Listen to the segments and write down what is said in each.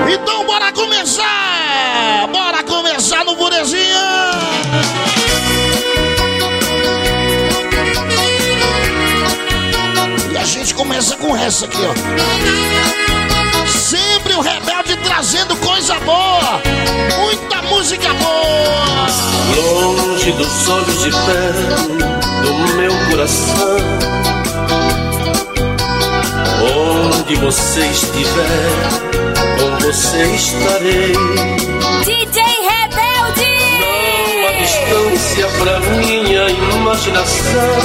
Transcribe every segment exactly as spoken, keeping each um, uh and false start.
Então bora começar! Bora começar no Burezinho! E a gente começa com essa aqui, ó. Sempre o Rebelde trazendo coisa boa, muita música boa. Longe dos olhos e perto do meu coração, onde você estiver, com você estarei. D J Rebelde! Não há distância pra minha imaginação.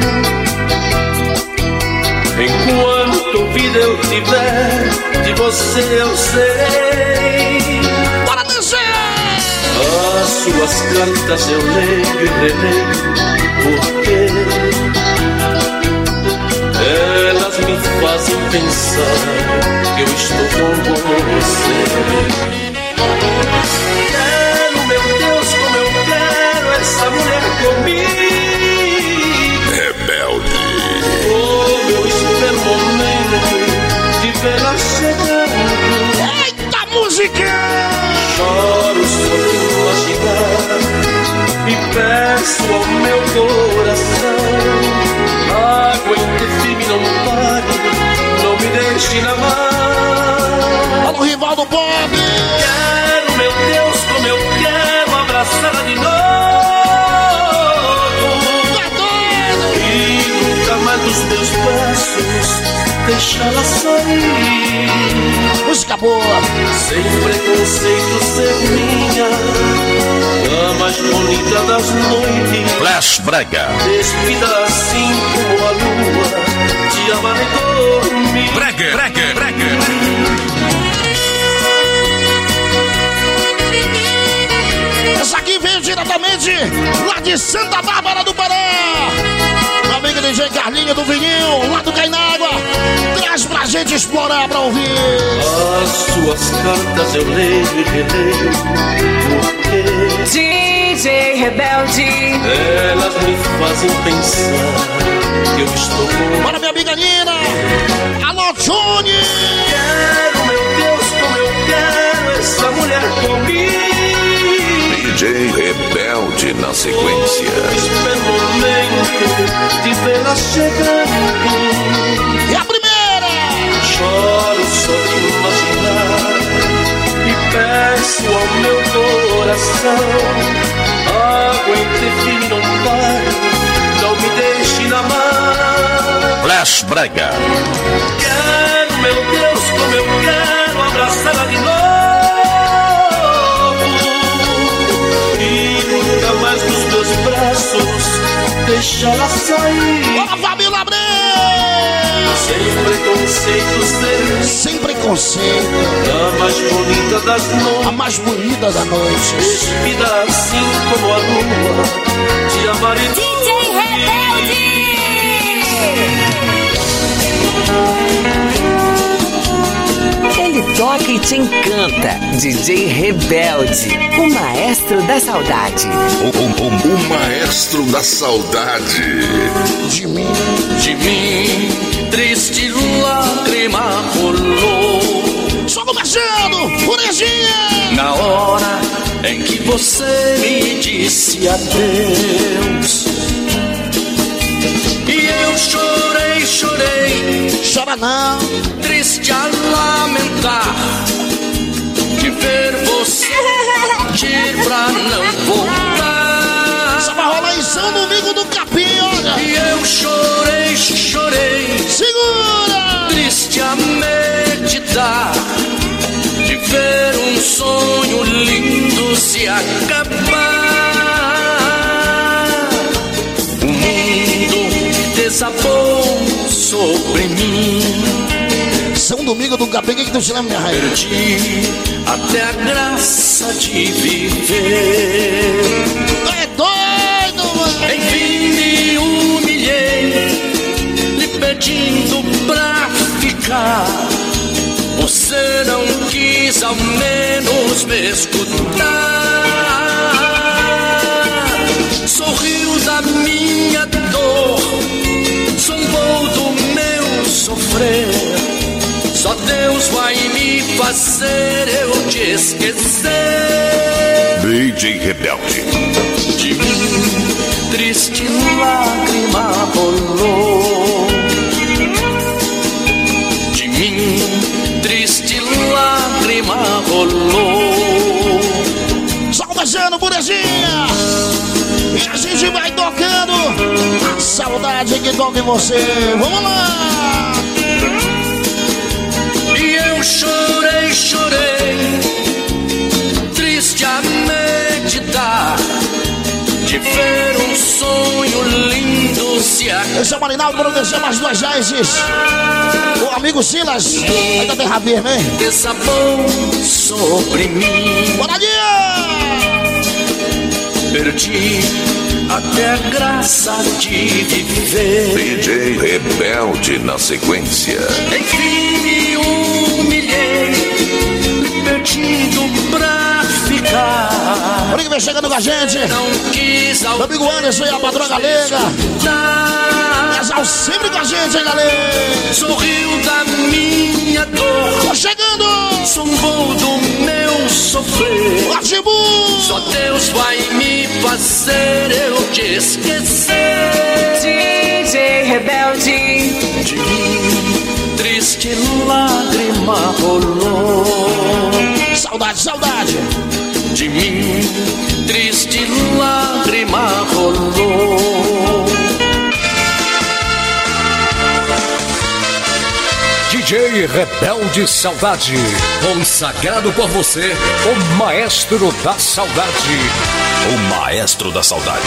Enquanto vida eu tiver, de você eu sei. Bora descer! As suas cartas eu leio e releio, porque elas me fazem pensar que eu estou com você. Quero, meu Deus, como eu quero essa mulher comigo. Rebelde. Oh, eu espero o momento de vê-la chegando. Eita música! Choro só de imaginar e peço ao meu coração, aguente firme, não pare, não me deixe na mão. Olha o rival do Bob! Quero, meu Deus, como eu quero abraçá-la de novo. Tá doido! E nunca mais dos meus braços deixá-la sair. Música boa! Sem preconceito ser minha, a mais bonita das noites. Flash Brega. Despida assim como a lua, te amar e dormir. Brega, brega, brega. Essa aqui veio diretamente lá de Santa Bárbara do Pará. Meu amigo D J Carlinho do Vinil, lá do Cainágua. Traz pra gente explorar pra ouvir. As suas cartas eu leio e releio, porque D J Rebelde! elas me fazem pensar que eu estou com... Bora, minha amiga Nina. Alô, Johnny. Quero, meu Deus, como eu quero essa mulher comigo. D J Rebelde na sequência. Espero o momento de vê-la chegando. E a primeira. Choro só de imaginar e peço ao meu coração, aguente firme, não pare, não me deixe na mão. Flash Brega. Quero, meu Deus, como eu quero abraçá-la de novo. Nunca mais dos meus braços deixá-la sair. Bora, Fabíola Abreu. Sem preconceito ser Sem preconceito. a mais bonita das noites. A mais bonita da noite. Despida assim como a lua, te amar e D J Rebelde! Ele toca e te encanta. D J Rebelde, o maestro da saudade. O, o, o, o maestro da saudade. De mim. de mim, triste lágrima rolou. Só começando, Burezinha. Na hora em que você me disse adeus, e eu chorei, chorei, Chora não. triste a lamentar, de ver você partir pra não voltar. Só vai rolar em São Domingo do Capim, olha. E eu chorei, chorei, Segura. triste a meditar, de ver um sonho lindo se acabar. O mundo desabou sobre mim. São Domingo do Capim, o que, que tu te lembra, minha rainha? Perdi até a graça de viver. Tu é doido, mano. Enfim me humilhei, lhe pedindo pra ficar. Você não quis ao menos me escutar. Sorriu da minha dor, zombou do meu sofrer. Só Deus vai me fazer esquecer. D J Rebelde. De mim, triste lágrima rolou. De mim, triste lágrima rolou. Só começando, Burezinha. E a gente vai tocando a saudade que toca em você. Vamos lá. E eu chorei, chorei, triste a meditar, de ver um sonho lindo se acabar. Esse é o Marinaldo para descer mais duas vezes. O amigo Silas ainda tem rabisco, hein? Desabou sobre mim. Bora, dia! Perdi até a graça de viver. D J Rebelde na sequência. Enfim me humilhei, perdido pra ficar. Por que vem chegando com a gente? Não quis Meu amigo Anderson e a patroa Galega. Casal sempre com a gente, hein, galera? Sorriu da minha dor. Tô chegando! Zombou do meu sofrer. Atibu! Só Deus vai me fazer eu te esquecer. D J Rebelde. De mim, triste lágrima rolou. Saudade, saudade! De mim, triste lágrima rolou. D J Rebelde Saudade, consagrado por você, o maestro da saudade. O maestro da saudade.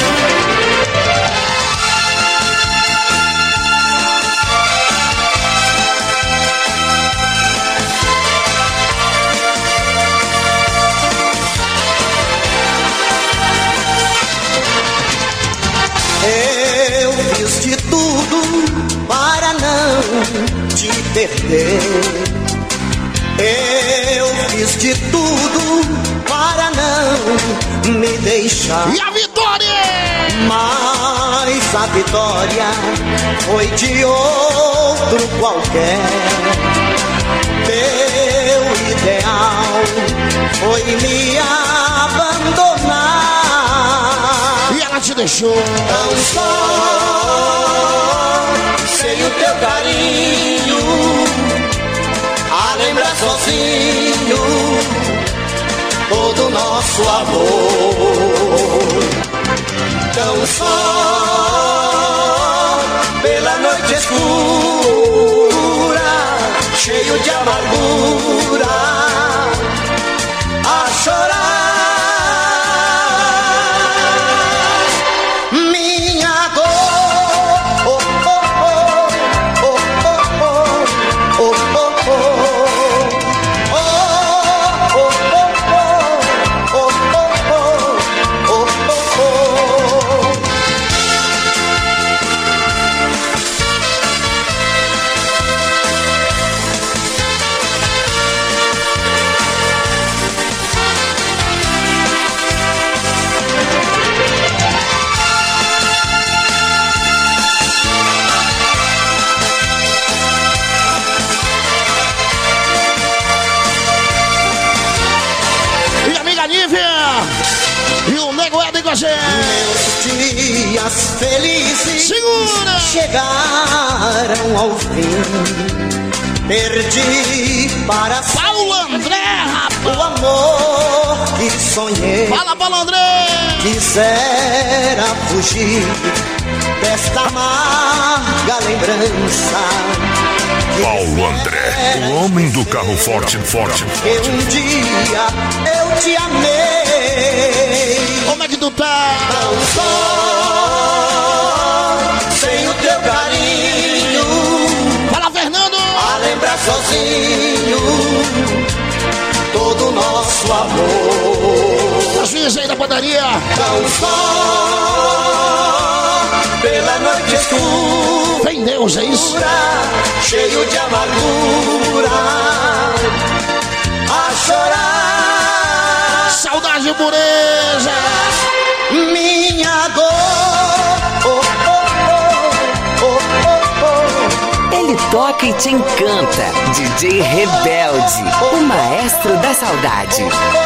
Eu fiz de tudo para não te perder. Eu fiz de tudo para não me deixar. E a vitória? Mas a vitória foi de outro qualquer. Meu ideal foi me abandonar. E ela te deixou. Tão só sem o teu carinho, a lembrar sozinho todo o nosso amor. Tão só pela noite escura, cheio de amargura, a chorar. Minha dor, oh, oh, oh, oh, oh, oh, oh, oh, E o nego é com a gente. Meus dias felizes Segura. chegaram ao fim. Perdi para Paulo André, rapaz. o amor que sonhei. Fala, Paulo André. Quisera fugir desta amarga lembrança. Paulo André, o homem do carro forte, forte, Que forte. um dia eu te amei. Como é que tu tá? Tão só sem o teu carinho, Fala, Fernando. a lembrar sozinho todo o nosso amor. As filhas aí da padaria. Tão só pela noite escura, Vem Deus, é isso? cheio de amargura, a chorar. Saudade, pureza. Minha dor, oh, oh, oh, oh, oh, oh. Ele toca e te encanta. D J Rebelde, o maestro da saudade.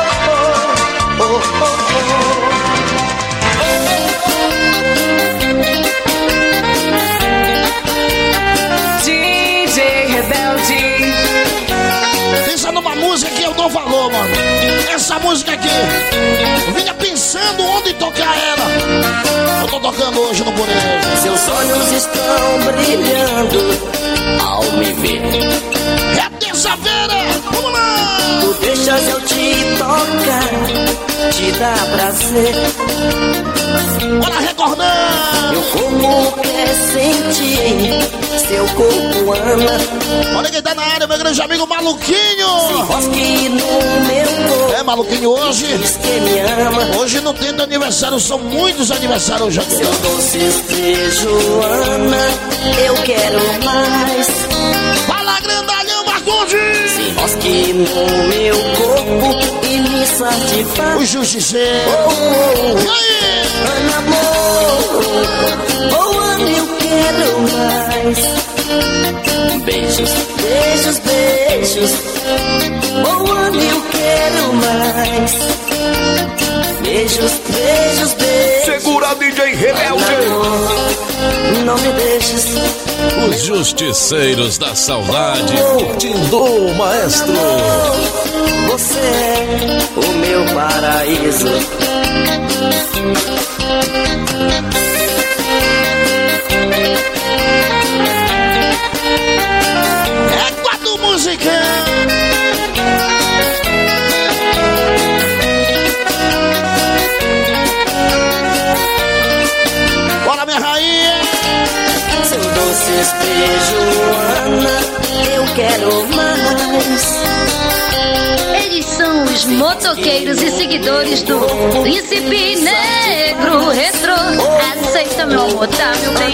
D J Rebelde. Pensa numa música que eu dou valor, mano. Essa música aqui, eu vinha pensando onde tocar ela. Eu tô tocando hoje no Burejo. Seus olhos estão brilhando ao me ver. É terça-feira, vamos lá! Tu deixas eu te tocar, te dá prazer. Bora recordar! Meu corpo quer sentir, seu corpo ama. Olha quem tá na área, meu grande amigo Maluquinho! Se rosque no meu corpo. É, Maluquinho, hoje. Diz que me ama. Hoje não tem aniversário, são muitos aniversários hoje aqui. Seu doce beijo, Ana, eu quero mais. Fala, grandalhão, Marcondes! Se rosque no meu corpo e me satisfaz. O Justiceiro! Oh, oh, oh. E aí? Ana, amor, oh, Ana, eu quero mais. Beijos, beijos, beijos. Oh, Ana, eu quero mais. Beijos, beijos, beijos. Segura, D J Rebelde. Amor, não me deixes. Os justiceiros da saudade, curtindo o maestro. Amor, você é o meu paraíso. É quatro música. Bora, minha rainha. Seu doces beijo, Ana, eu quero mais. Eles são os motoqueiros e seguidores do Príncipe Negro Retro. Aceita, meu amor, tá, meu bem?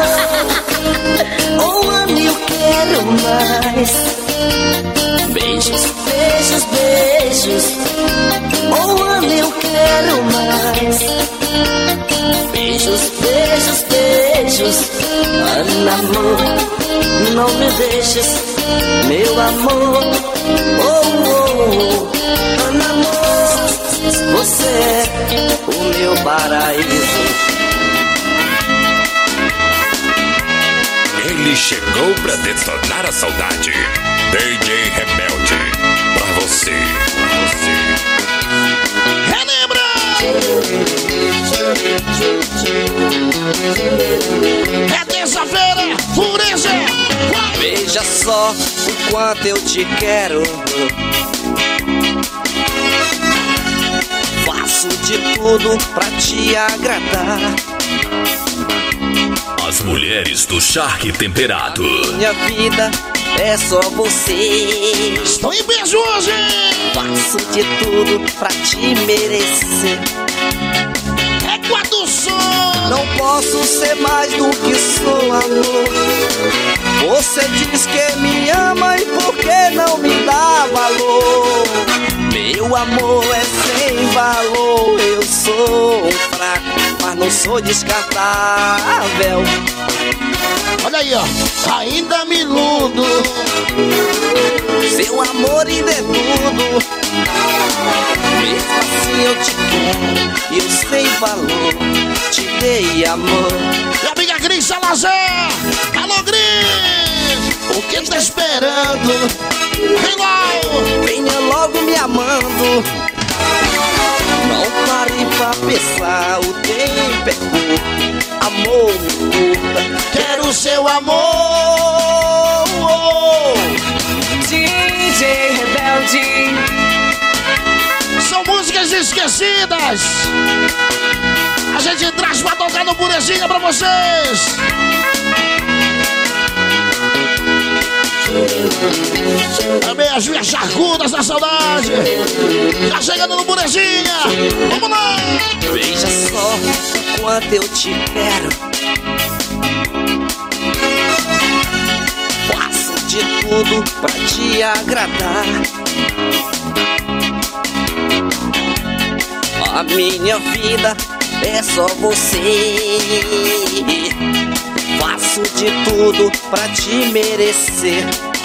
Oh, Ana, eu quero mais. Beijos, beijos, beijos. Oh, Ana, eu quero mais. Beijos, beijos, beijos. Ana, amor, não me deixes, meu amor. Oh, oh, oh. Ana, amor, você é o meu paraíso. Ele chegou pra detonar a saudade. D J Rebelde, pra você, pra você. Relembra! É terça-feira, pureza! Veja só o quanto eu te quero. Faço de tudo pra te agradar. As mulheres do Shark Temperado. Minha vida é só você. Estou em beijo hoje! Faço de tudo pra te merecer. É quatro som! Não posso ser mais do que sou, amor. Você diz que me ama e por que não me dá valor? Meu amor é sem valor. Eu sou um fraco, mas não sou descartável. Olha aí, ó. Ainda me iludo. Seu amor ainda é tudo. Mesmo assim eu te quero. Eu sem valor te dei amor. Minha amiga Cris Salazar. Alô, Cris. O que tá esperando? Vem logo. Venha logo me amando. Não pare pra pensar. O tempo é curto. Amor me curta. Quero o seu amor. D J Rebelde. São músicas esquecidas. A gente traz pra tocar no Burezinha pra vocês. Também as minhas charcudas da saudade. Tá chegando no Burezinha. Vamos lá. Veja só o quanto eu te quero. Faço de tudo pra te agradar. A minha vida é só você. Faço faço de tudo pra te merecer.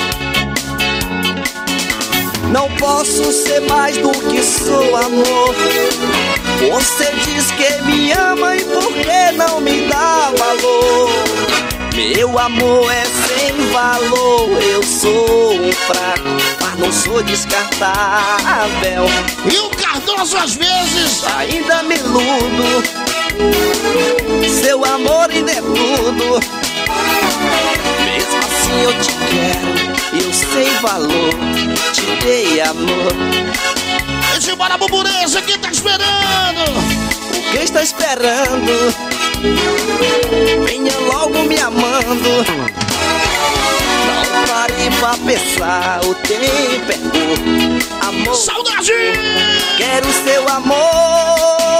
Não posso ser mais do que sou, amor. Você diz que me ama e por que não me dá valor? Meu amor é sem valor. Eu sou um fraco, mas não sou descartável. E o Cardoso às vezes ainda me iludo. Seu amor ainda é tudo. Mesmo assim eu te quero, eu sei valor, te dei amor. Deixa embora a burbureza, quem tá esperando? O que está esperando? Venha logo me amando. Não pare pra pensar, o tempo é curto. Amor, saudade! Quero seu amor.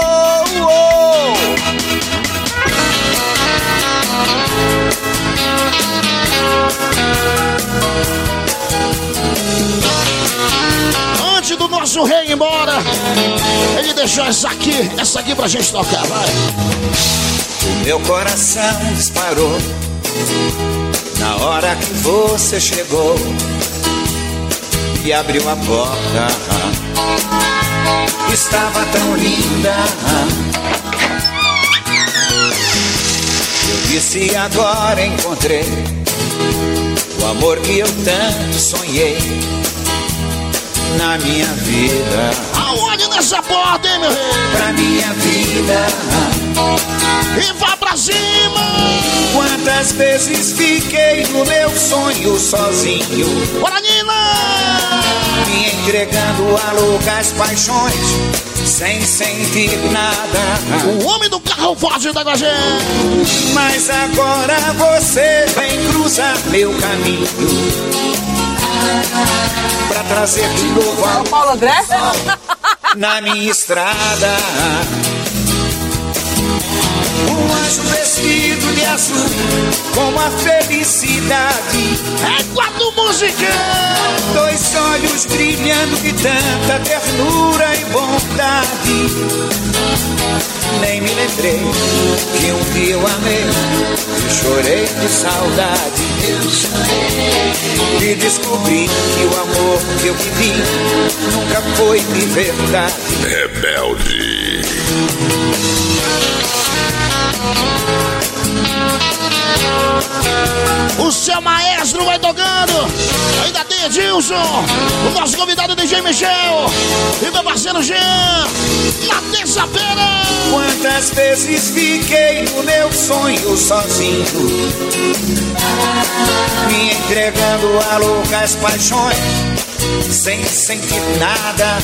Antes do nosso rei ir embora, ele deixou essa aqui, essa aqui pra gente tocar, vai. O meu coração disparou na hora que você chegou e abriu a porta. Estava tão linda. Eu disse, agora encontrei o amor que eu tanto sonhei na minha vida. Aonde nessa porta, hein, meu rei? Pra minha vida. E vá pra cima! Quantas vezes fiquei no meu sonho sozinho, bora, Nina! Me entregando a loucas paixões, sem sentir nada. O homem do carro forte da Guajé. Mas agora você vem cruzar meu caminho pra trazer de novo a Paulo André na minha estrada. Um anjo vestido de azul, com a felicidade. É quatro musicão. Dois olhos brilhando de tanta ternura e bondade. Nem me lembrei que um dia eu amei e chorei de saudade. Eu chorei e descobri que o amor que eu vivi nunca foi de verdade. Rebelde. O seu maestro vai tocando. Ainda tem Edilson, o nosso convidado D J Michel e meu parceiro Jean. Na terça-feira. Quantas vezes fiquei no meu sonho sozinho, me entregando a loucas paixões, sem sentir nada.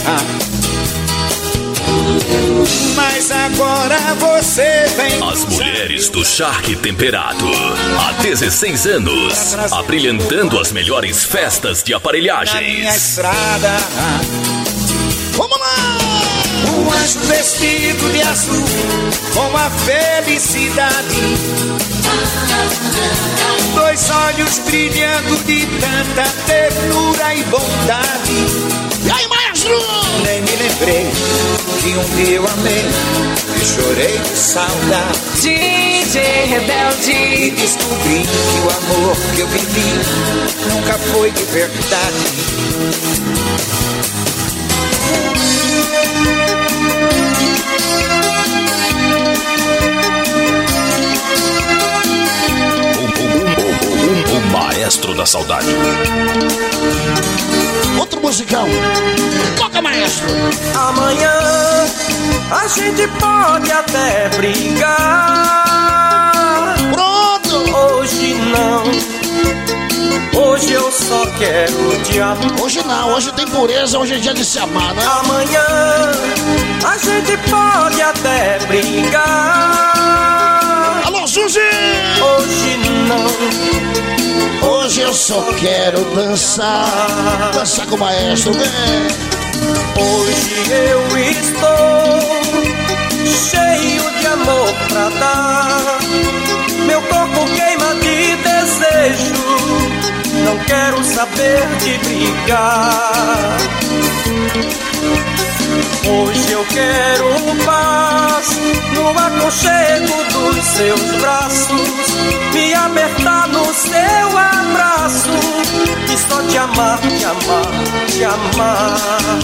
Mas agora você vem. As mulheres do Shark Temperado, há dezesseis anos, abrilhantando as melhores festas de aparelhagens. Na minha estrada. Vamos lá! Um anjo vestido de azul, com a felicidade. Dois olhos brilhando de tanta ternura e bondade. E aí, maestro? Nem me lembrei que um dia eu amei e chorei de saudade. D J Rebelde. E descobri que o amor que eu vivi nunca foi de verdade. O maestro da saudade. Outro musicão. Toca, maestro. Amanhã a gente pode até brigar. Pronto. Hoje não. Hoje eu só quero te amar. Hoje não, hoje tem pureza, hoje é dia de se amar, né? Amanhã a gente pode até brigar. Alô, Suzy! Hoje não. Hoje eu só quero dançar. Dançar com o maestro, vem. Hoje eu estou cheio de amor pra dar. Meu corpo queima de desejo. Não quero saber saber de brigar. Hoje eu quero paz no aconchego dos seus braços, me apertar no seu abraço e só te amar, te amar, te amar.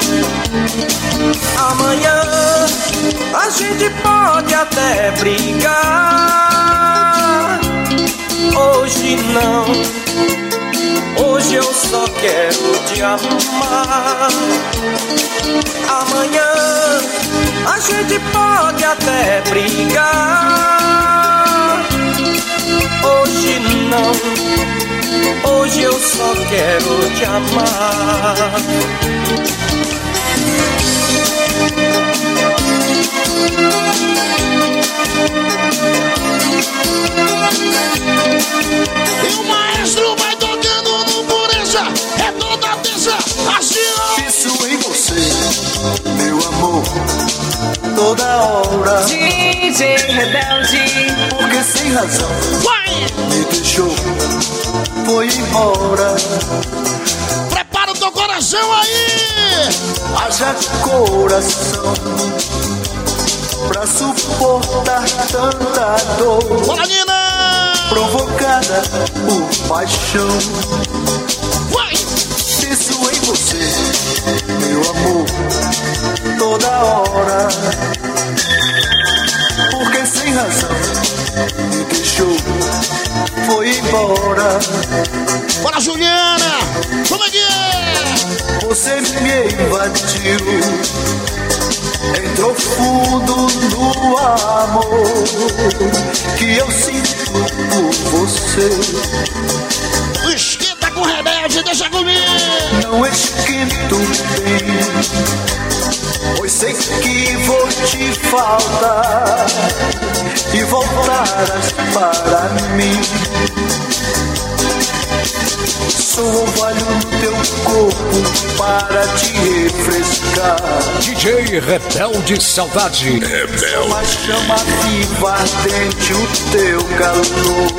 Amanhã a gente pode até brigar, hoje não. Hoje eu só quero te amar. Amanhã a gente pode até brigar, hoje não. Hoje eu só quero te amar. E o maestro vai tocando no pureza, é toda a terça, assim ó. Penso em você, meu amor, toda hora. D J Rebelde. Porque sem razão vai. Me deixou, foi embora. Prepara o teu coração aí. Haja coração pra suportar tanta dor. Bora, Nina! Provocada por paixão. Vai! Penso em você, meu amor, toda hora. Porque sem razão me deixou, foi embora. Bora, Juliana! Como é que é? Você me invadiu, entrou fundo no amor que eu sinto por você. Esquenta com rebelde, deixa comigo. Não esquento bem, pois sei que vou te faltar e voltarás para mim. Sou orvalho no teu corpo para te refrescar. D J Rebelde Saudade. Rebelde. Uma chama viva ardente, o teu calor.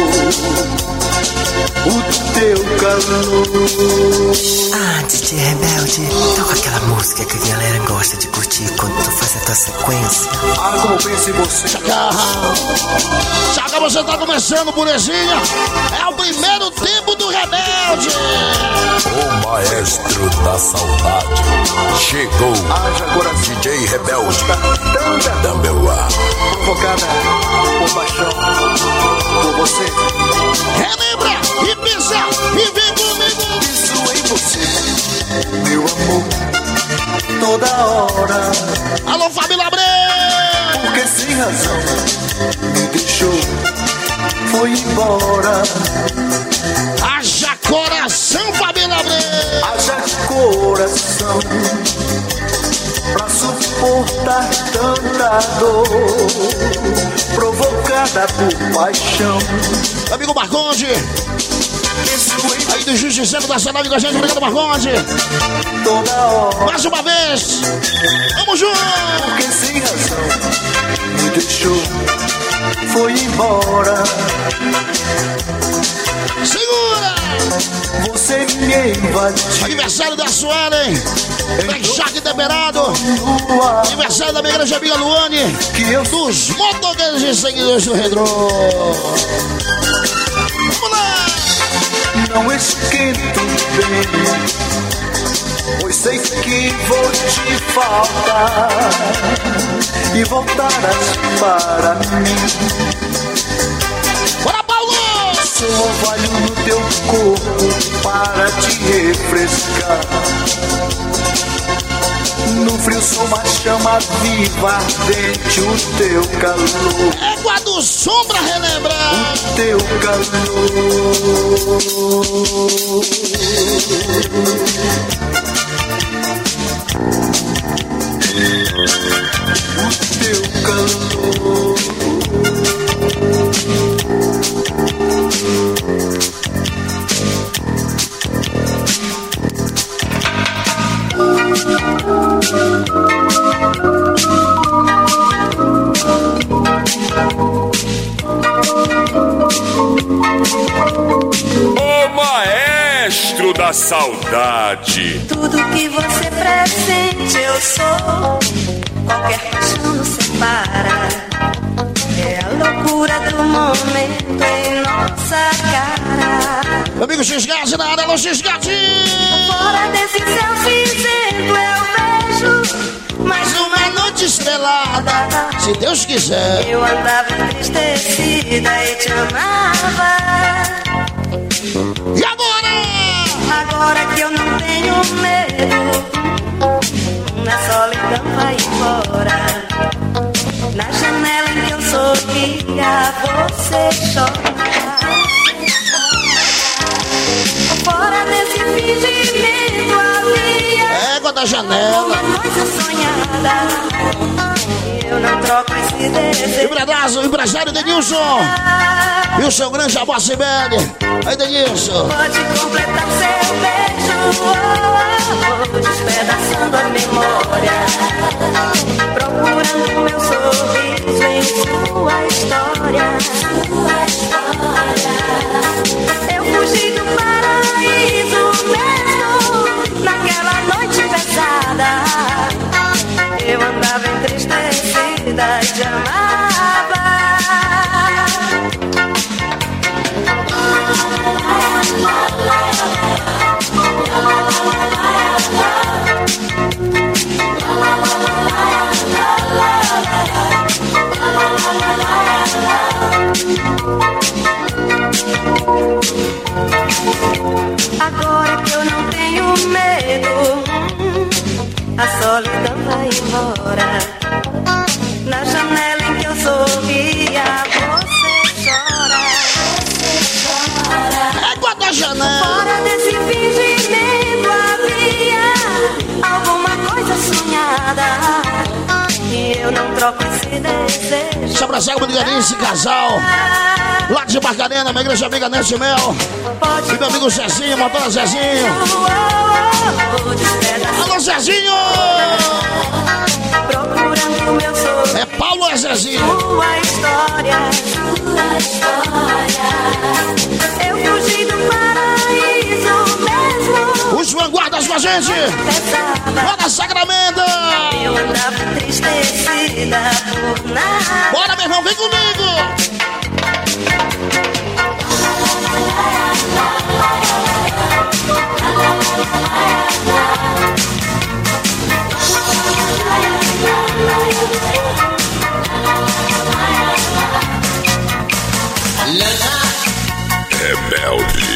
O teu calor. Ah, D J Rebelde, toca aquela música que a galera gosta de curtir quando tu faz a tua sequência. Ah, como penso em você. Chaca, Chaca, você tá começando, purezinha. É o primeiro tempo do Rebelde. O maestro da saudade chegou. Haja coração. D J Rebelde da meu ar. Provocada por paixão por você. Relembra e pensa e vem comigo. Penso em você, meu amor, toda hora. Alô, família Abreu. Porque sem razão me deixou, foi embora. Haja coração, família Abreu. Haja coração pra suportar tanta dor provocada por paixão. Amigo Marconde, aí do Justiceiro da cidade com a gente, obrigado Marconde. Toda hora. Mais uma vez, vamos juntos. Porque sem razão me deixou, foi embora. Segura! Você me invadiu. Aniversário da Suelen, Black Shark temperado. Aniversário da minha igreja amiga Luane, dos motoqueiros e seguidores do Redro. Vamos lá! Não esquento bem, pois sei que vou te faltar e voltarás para mim. Bora, Paulo! Sou orvalho no teu corpo para te refrescar. No frio sou uma chama viva ardente, o teu calor. Égua do Sombra relembrar. O teu calor. O teu calor. O maestro da saudade. Tudo que você pressente eu sou. Qualquer paixão nos separa. É a loucura do momento em nossa cara. Meu amigo X-Gad na área, alô X-Gadinho. Fora desse céu cinzento eu vejo mais uma noite estrelada, se Deus quiser. Eu andava entristecida e te amava. E agora? Agora que eu não tenho medo, na solidão vai embora. Na janela em que eu sorria, você chora. Fora desse fingimento havia égua da janela, uma coisa sonhada. Eu não troco esse desejo. Empresário, empresário Denilson e o seu grande amor Cibele. Aí, Denilson. Pode completar seu beijo, oh, oh, despedaçando a memória, procurando meu sorriso em sua história. Sua história. Eu fugi do paraíso mesmo naquela noite pesada. Eu andava entristecida e te amava. Agora que eu não tenho medo, a solidão vai embora. Na janela em que eu sorria, você chora. Você chora. Égua da janela. Fora desse fingimento havia alguma coisa sonhada. E eu não troco esse desejo. Esse abraço de galinha, esse casal lá de Barcarena, minha igreja amiga Nete Mel. E meu amigo Zezinho, motora Zezinho. Alô, Zezinho! Procurando meu sorriso. É Paulo ou é Zezinho? Sua história, sua história. Eu fugi do paraíso mesmo. Os vanguardas com a gente. Lá na Sacramento. Eu andava entristecida por nada. Bora, meu irmão, vem comigo. Rebelde.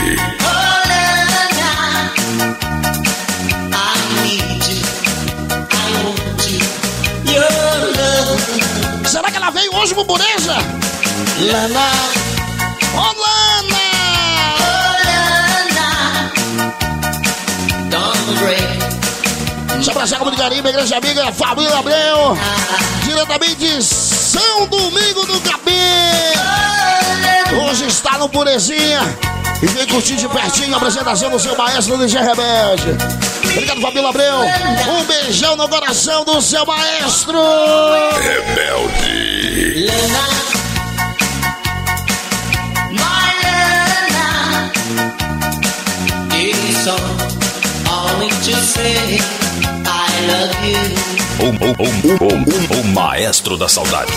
Será que ela veio hoje por pureza? Lana. Ô, oh, Lana! Deixa eu abraçar como de carinho, igreja amiga, família Abreu. Diretamente de São Domingo do Capim. Hoje está no Purezinha. E vem curtir de pertinho a apresentação do seu maestro D J Rebelde. Obrigado, família Abreu. Um beijão no coração do seu maestro. Rebelde. Lana. My Lana. It's only to say I love you. O, o, o, o, o, o maestro da saudade.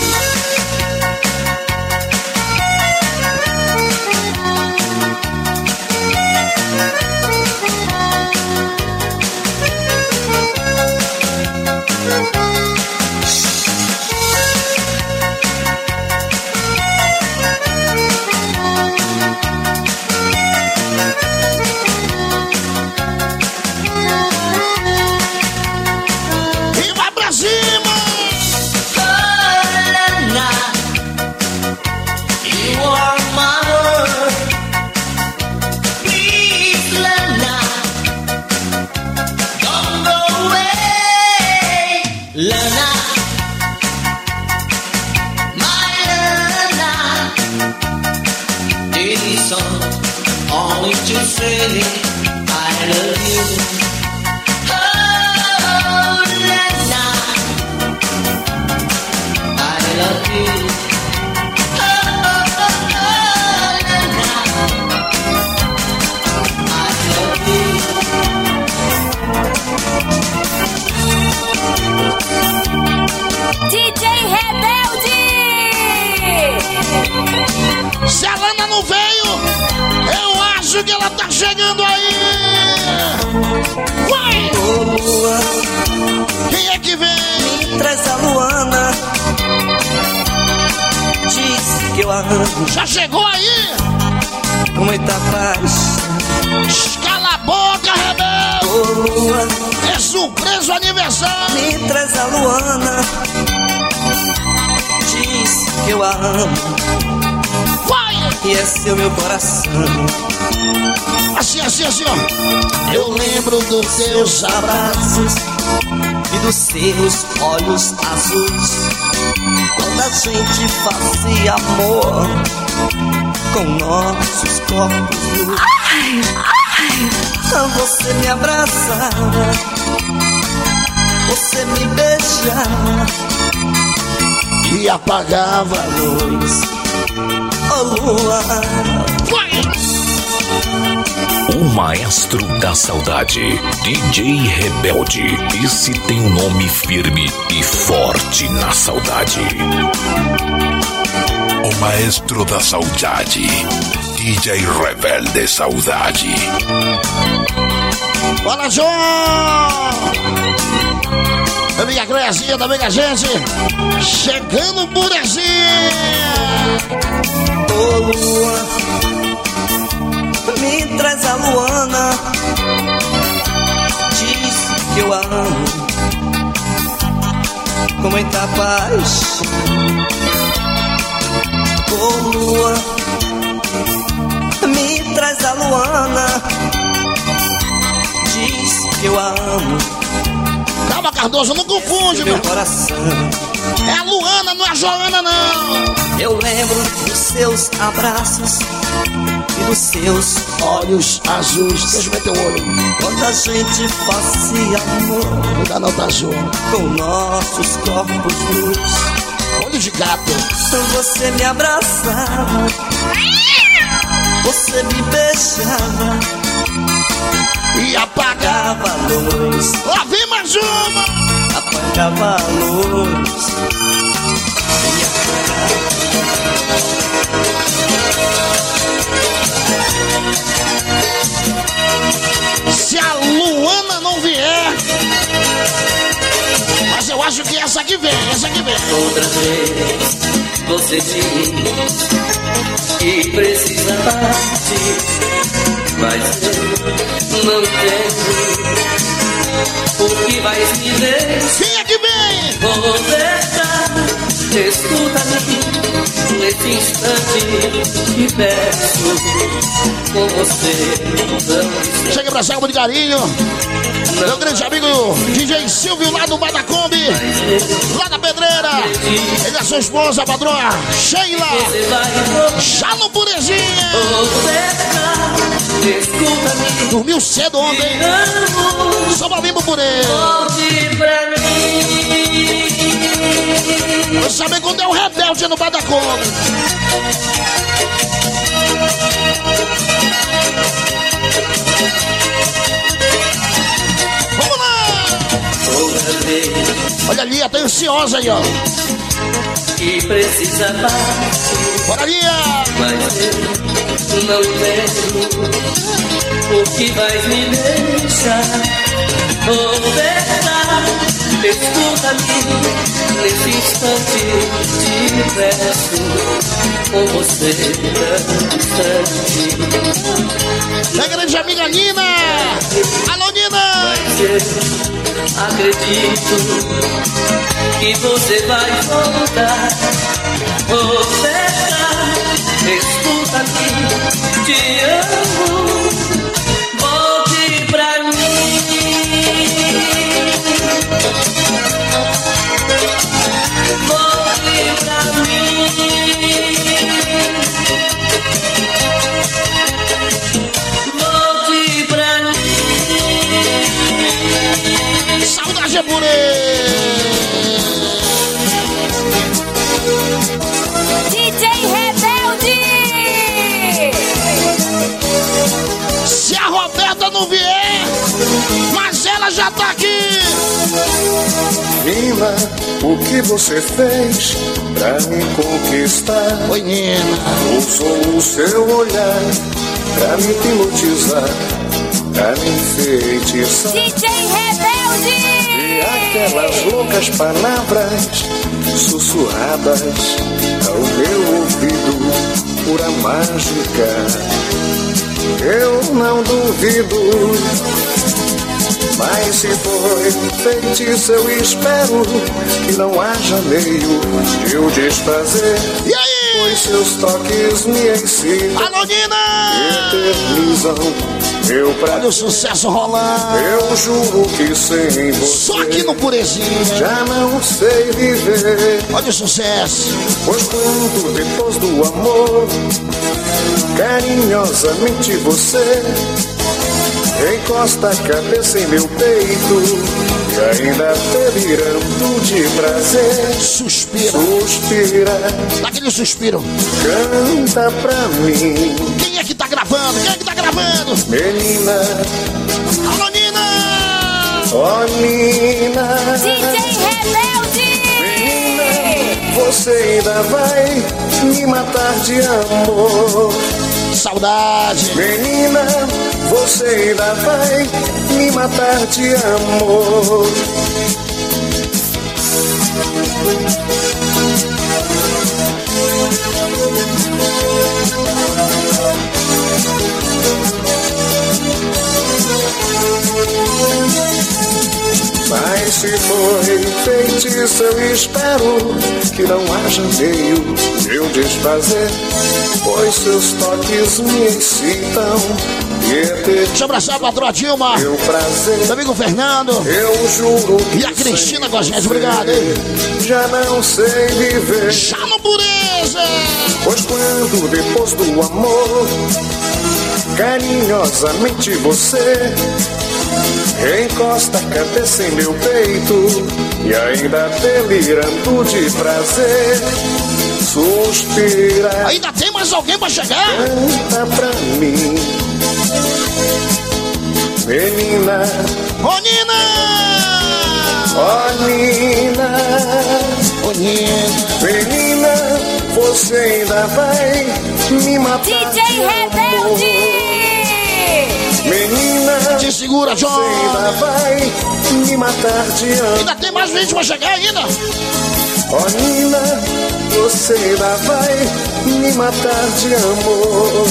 you. D J Rebelde! Se a Lana não veio, eu acho que ela tá chegando aí. Vai! Ô lua, quem é que vem? Me traz a Luana. Diz que eu a amo. Já chegou aí? Com muita paz. Cala a boca, Rebelde! Ô lua, é surpresa o aniversário. Me traz a Luana. Diz que eu a amo. Vai! E é seu meu coração. Assim, assim, assim, ó. Eu lembro dos teus abraços e dos seus olhos azuis, quando a gente fazia amor com nossos corpos nus. Ai, ai. Você me abraçava, você me beijava e apagava a luz. Oh lua, o maestro da saudade, D J Rebelde. Esse tem um nome firme e forte na saudade. O maestro da saudade, D J Rebelde Saudade. Bora, João! Amiga Cleazinha também com a gente. Chegando por Ezinha. Ô lua, me traz a Luana. Diz que eu a amo com muita paz. Ô lua, me traz a Luana. Diz que eu a amo. Calma, Cardoso, não confunde, meu coração. É a Luana, não é a Joana, não. Eu lembro dos seus abraços e dos seus olhos azuis. Deixa eu ver teu olho. Quando a gente fazia amor, não dá não, tá azul. Com nossos corpos nus. Olho de gato. Você me abraçava, você me beijava e apagava a luz. Lá vem mais uma. Apagava a luz. E apagava. Se a Luana não vier, mas eu acho que essa aqui vem, essa aqui vem. Outra vez você diz que precisa partir, mas eu não entendo o que vai me ver. Quem é que vem? Vou deixar, escuta-me nesse instante que peço com você. Chega pra cima de carinho. Meu grande amigo D J Silvio lá do Badacombi, lá da Pedreira. Ele é sua esposa, a patroa Sheila. Já no Purezinha. Dormiu cedo ontem. Só pra vir pro Purê. Vou saber quando é o Rebelde no Badacombi. Vamos lá! Olha ali, tá ansiosa aí, ó. Que precisa partir. Bora, Lia! Mas eu não entendo o que vai me deixar. Vou deixar, escuta-me nesse instante. Te peço com você distante. Minha grande amiga Nina! Alô, Nina! Mas eu acredito que você vai voltar. Vou deixar, escuta-me, te amo. Volte pra mim. Volte pra mim. Volte pra mim. Saudade é por ele. D J Rebelde! Se a Roberta não vier, mas ela já tá aqui. Menina, o que você fez pra me conquistar? Oi, Nina. Usou o seu olhar pra me hipnotizar, pra me enfeitiçar. D J Rebelde! E aquelas loucas palavras sussurradas ao meu ouvido, pura mágica, eu não duvido. Mas se foi feitiço, eu espero que não haja meio de eu desfazer. E aí? Pois seus toques me excitam, Alô, Nina! eternizam meu prazer. Olha o sucesso rolando. Eu juro que sem você só aqui no Purezinha já não sei viver. Olha o sucesso. Pois quando depois do amor carinhosamente você encosta a cabeça em meu peito e ainda delirando de prazer suspira, suspira, daquele suspiro, canta pra mim. Quem é que tá gravando? Quem é que tá gravando? Menina, alô, Nina! Ó, oh, Nina, D J Rebelde! Menina, você ainda vai me matar de amor. Saudade. Menina, você ainda vai me matar de amor. Mas se foi feitiço, eu espero que não haja meio de eu desfazer, pois seus toques me excitam. Deixa eu abraçar a patroa Dilma, meu prazer, meu amigo Fernando, eu juro, e a Cristina com a gente, obrigado, hein? Já não sei viver. Chama pureza! Pois quando depois do amor carinhosamente você encosta a cabeça em meu peito e ainda delirando de prazer suspira. Ainda tem mais alguém pra chegar? Canta pra mim, menina. Ô, Nina! Ó, Nina! Ô, Nina! Menina, você ainda vai me matar. D J Rebelde! Menina, te segura, John. Você ainda vai me matar de amor. Ainda tem mais gente pra chegar ainda. Ó, oh, Nina, você ainda vai me matar de amor.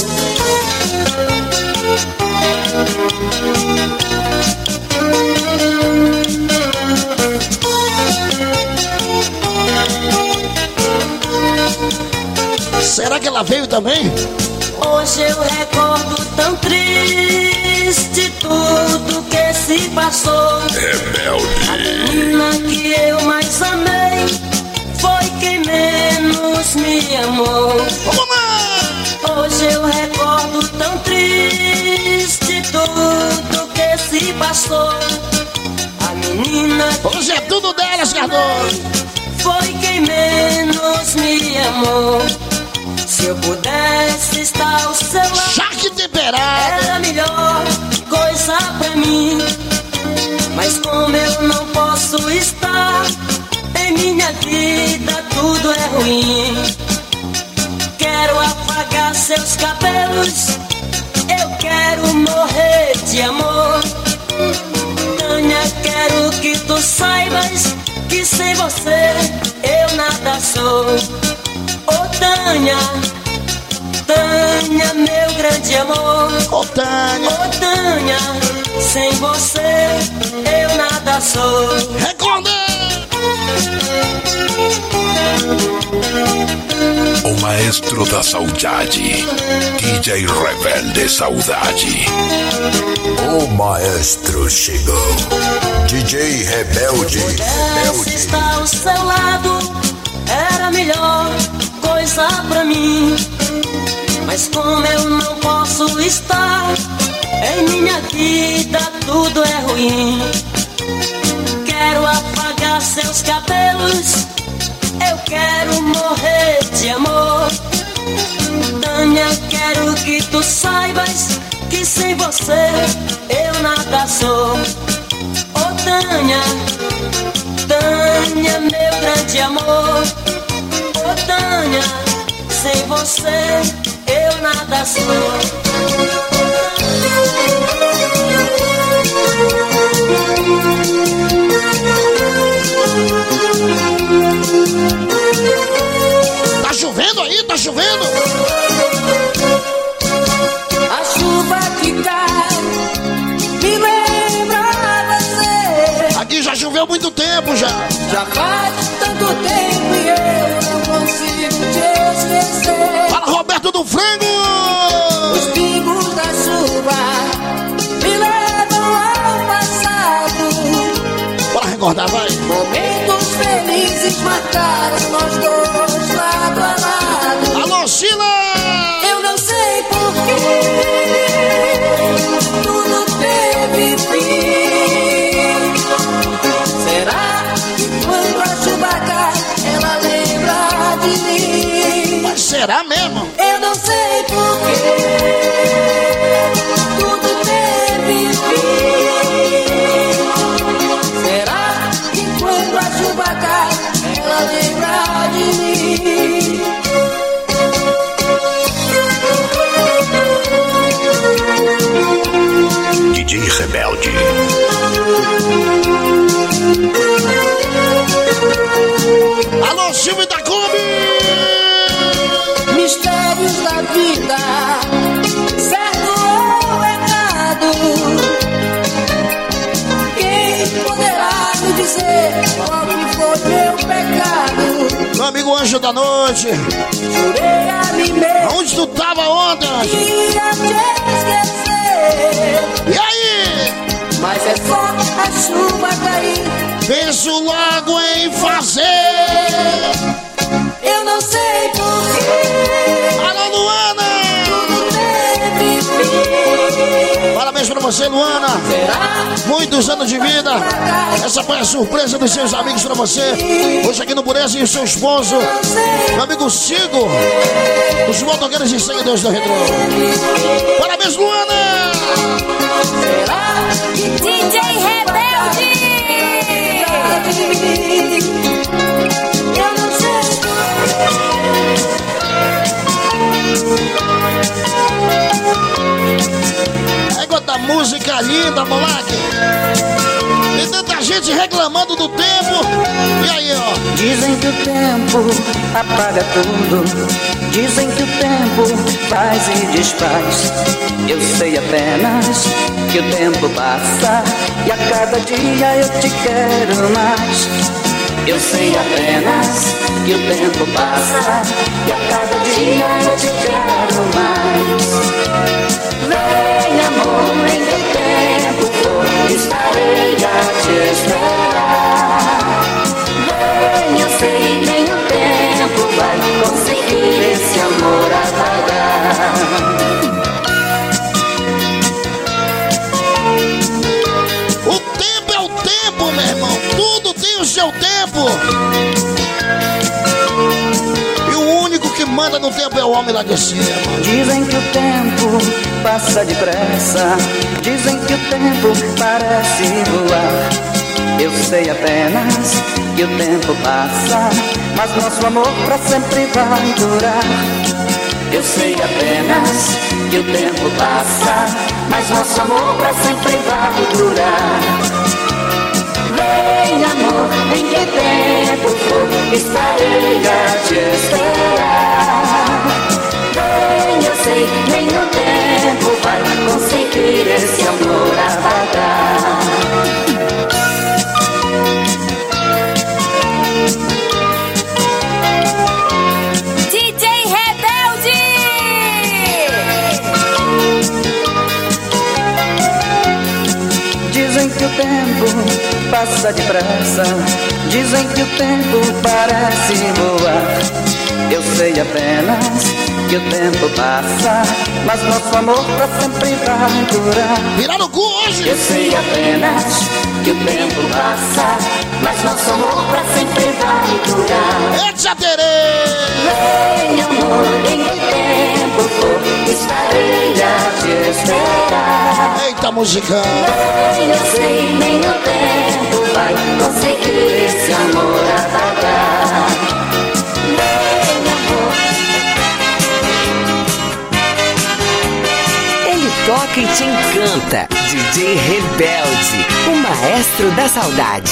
Será que ela veio também? Hoje eu recordo tão triste tudo que se passou. Rebelde. A menina que eu mais amei foi quem menos me amou. Vamos lá! Hoje eu recordo tão triste tudo que se passou. A menina hoje é tudo delas, Cardoso. Foi quem menos me amou. Se eu pudesse estar ao seu lado, charque temperado, era a melhor coisa pra mim. Mas como eu não posso estar, em minha vida tudo é ruim. Quero apagar seus cabelos, eu quero morrer de amor. Tânia, quero que tu saibas que sem você eu nada sou. Ô Tânia, Tânia, meu grande amor. Ô Tânia, ô Tânia, sem você eu nada sou. Recorda! O maestro da saudade, D J Rebelde Saudade. O maestro chegou, D J Rebelde. Rebelde está ao seu lado, era a melhor coisa pra mim. Mas como eu não posso estar, em minha vida tudo é ruim. Quero apagar seus cabelos, eu quero morrer de amor. Tânia, quero que tu saibas que sem você eu nada sou. Ô Tânia, Tânia, meu grande amor. Oh, Tânia, sem você eu nada sou. Tá chovendo aí? Tá chovendo? A chuva que cai me lembra você. Aqui já choveu muito tempo já. Já faz tanto tempo e eu não consigo te esquecer. Fala, Roberto do Frango! Os pingos da chuva me levam ao passado. Bora recordar, vai. Momentos felizes marcaram nós dois lado a lado. Alô, Sheila! Eu não sei porquê tudo teve fim. Será que quando a chuva cai ela lembra de mim? Mas será mesmo? Eu não sei porquê tudo teve fim. Será que quando a chuva cai ela lembra de mim? D J Rebelde. Alô, Silvio da Kombi! Mistérios da vida, certo ou errado. Quem poderá me dizer qual que foi meu pecado? Meu amigo Anjo da Noite. Jurei a mim mesmo. Onde tu tava ontem, Anjo? Ia te esquecer. E aí? Mas é só a chuva cair. Penso logo em fazer. Eu não sei porquê. Alô, Luana! Tudo teve fim. Parabéns pra você, Luana. Será? Muitos anos de vida. Essa foi a surpresa dos seus amigos pra você. Hoje aqui no Pureza e o seu esposo, meu amigo Cigo, os motoqueiros e seguidores do Retro. Parabéns, Luana! Será? D J Rebelde! Eu não sei. É quanta música linda, moleque. Tem tanta gente reclamando do tempo. E aí, ó? Dizem que o tempo apaga tudo. Dizem que o tempo faz e desfaz. Eu sei apenas que o tempo passa e a cada dia eu te quero mais. Eu sei apenas que o tempo passa e a cada dia eu te quero mais. Vem, amor, em que tempo for, estarei a te esperar. Vem, eu sei, nem o tempo vai conseguir esse amor apagar. O tempo é o tempo, meu irmão. Tudo tem o seu tempo. E o único que manda no tempo é o homem lá de cima. Dizem que o tempo passa depressa. Dizem que o tempo parece voar. Eu sei apenas que o tempo passa, mas nosso amor pra sempre vai durar. Eu sei apenas que o tempo passa, mas nosso amor pra sempre vai durar. Vem, amor, em que tempo for, estarei a te esperar. Vem, eu sei, nem o tempo vai conseguir esse amor apagar. D J Rebelde! Dizem que o tempo passa depressa. Dizem que o tempo parece voar. Eu sei apenas que o tempo passa, mas nosso amor pra sempre vai durar. Virar no cu hoje! Eu sei apenas que o tempo passa, mas nosso amor pra sempre vai durar. Eita, terei! Vem, amor, em que tempo for, estarei a te esperar. Eita, musicão! Vem, eu sei, nem o tempo vai conseguir esse amor apagar. Meu amor. Ele toca e te encanta. D J Rebelde, o maestro da saudade.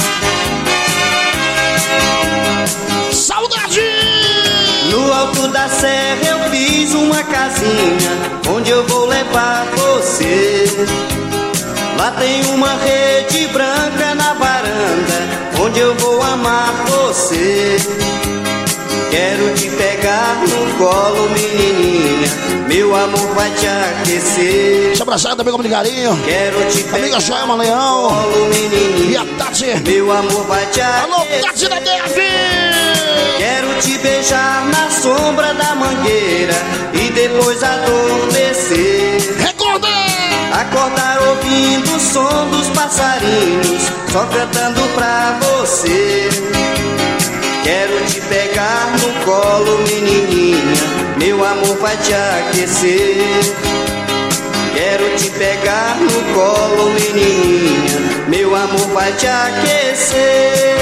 Saudade! No alto da serra eu fiz uma casinha onde eu vou levar você. Lá tem uma rede branca na varanda onde eu vou amar você. Quero te pegar no colo, menininha, meu amor vai te aquecer. Te abraçar também com muito carinho. Quero te pegar amiga Joelma Leão no colo, menininha, e a Tati. Meu amor vai te aquecer. Alô, Tati da Deve. Quero te beijar na sombra da mangueira e depois adormecer. Recorda! Acordar ouvindo o som dos passarinhos, só cantando pra você. Quero te pegar no colo, menininha, meu amor vai te aquecer. Quero te pegar no colo, menininha, meu amor vai te aquecer.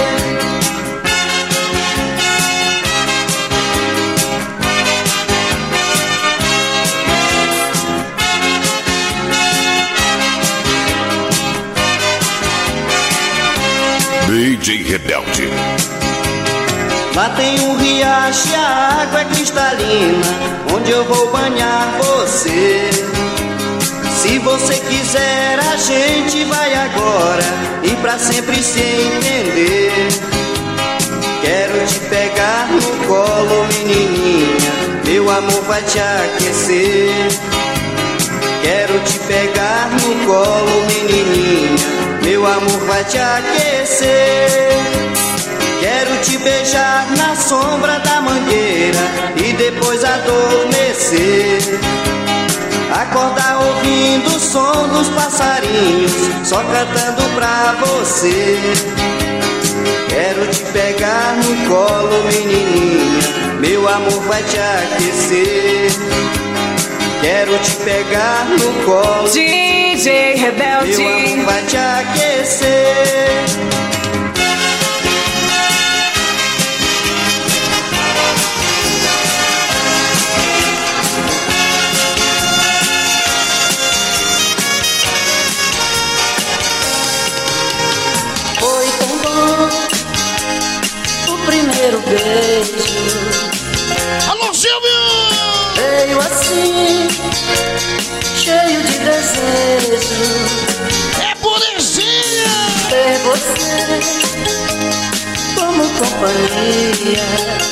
D J Rebelde. Lá tem um riacho e a água é cristalina, onde eu vou banhar você. Se você quiser a gente vai agora e pra sempre se entender. Quero te pegar no colo, menininha, meu amor vai te aquecer. Quero te pegar no colo, menininha, meu amor vai te aquecer. Quero te beijar na sombra da mangueira e depois adormecer. Acordar ouvindo o som dos passarinhos, só cantando pra você. Quero te pegar no colo, menininha, meu amor vai te aquecer. Quero te pegar no colo, D J Rebelde, meu amor vai te aquecer. Foi tão bom o primeiro beijo. Alô, Silvio! Veio assim, cheio de desejo. É purezinha! Ter você como companhia.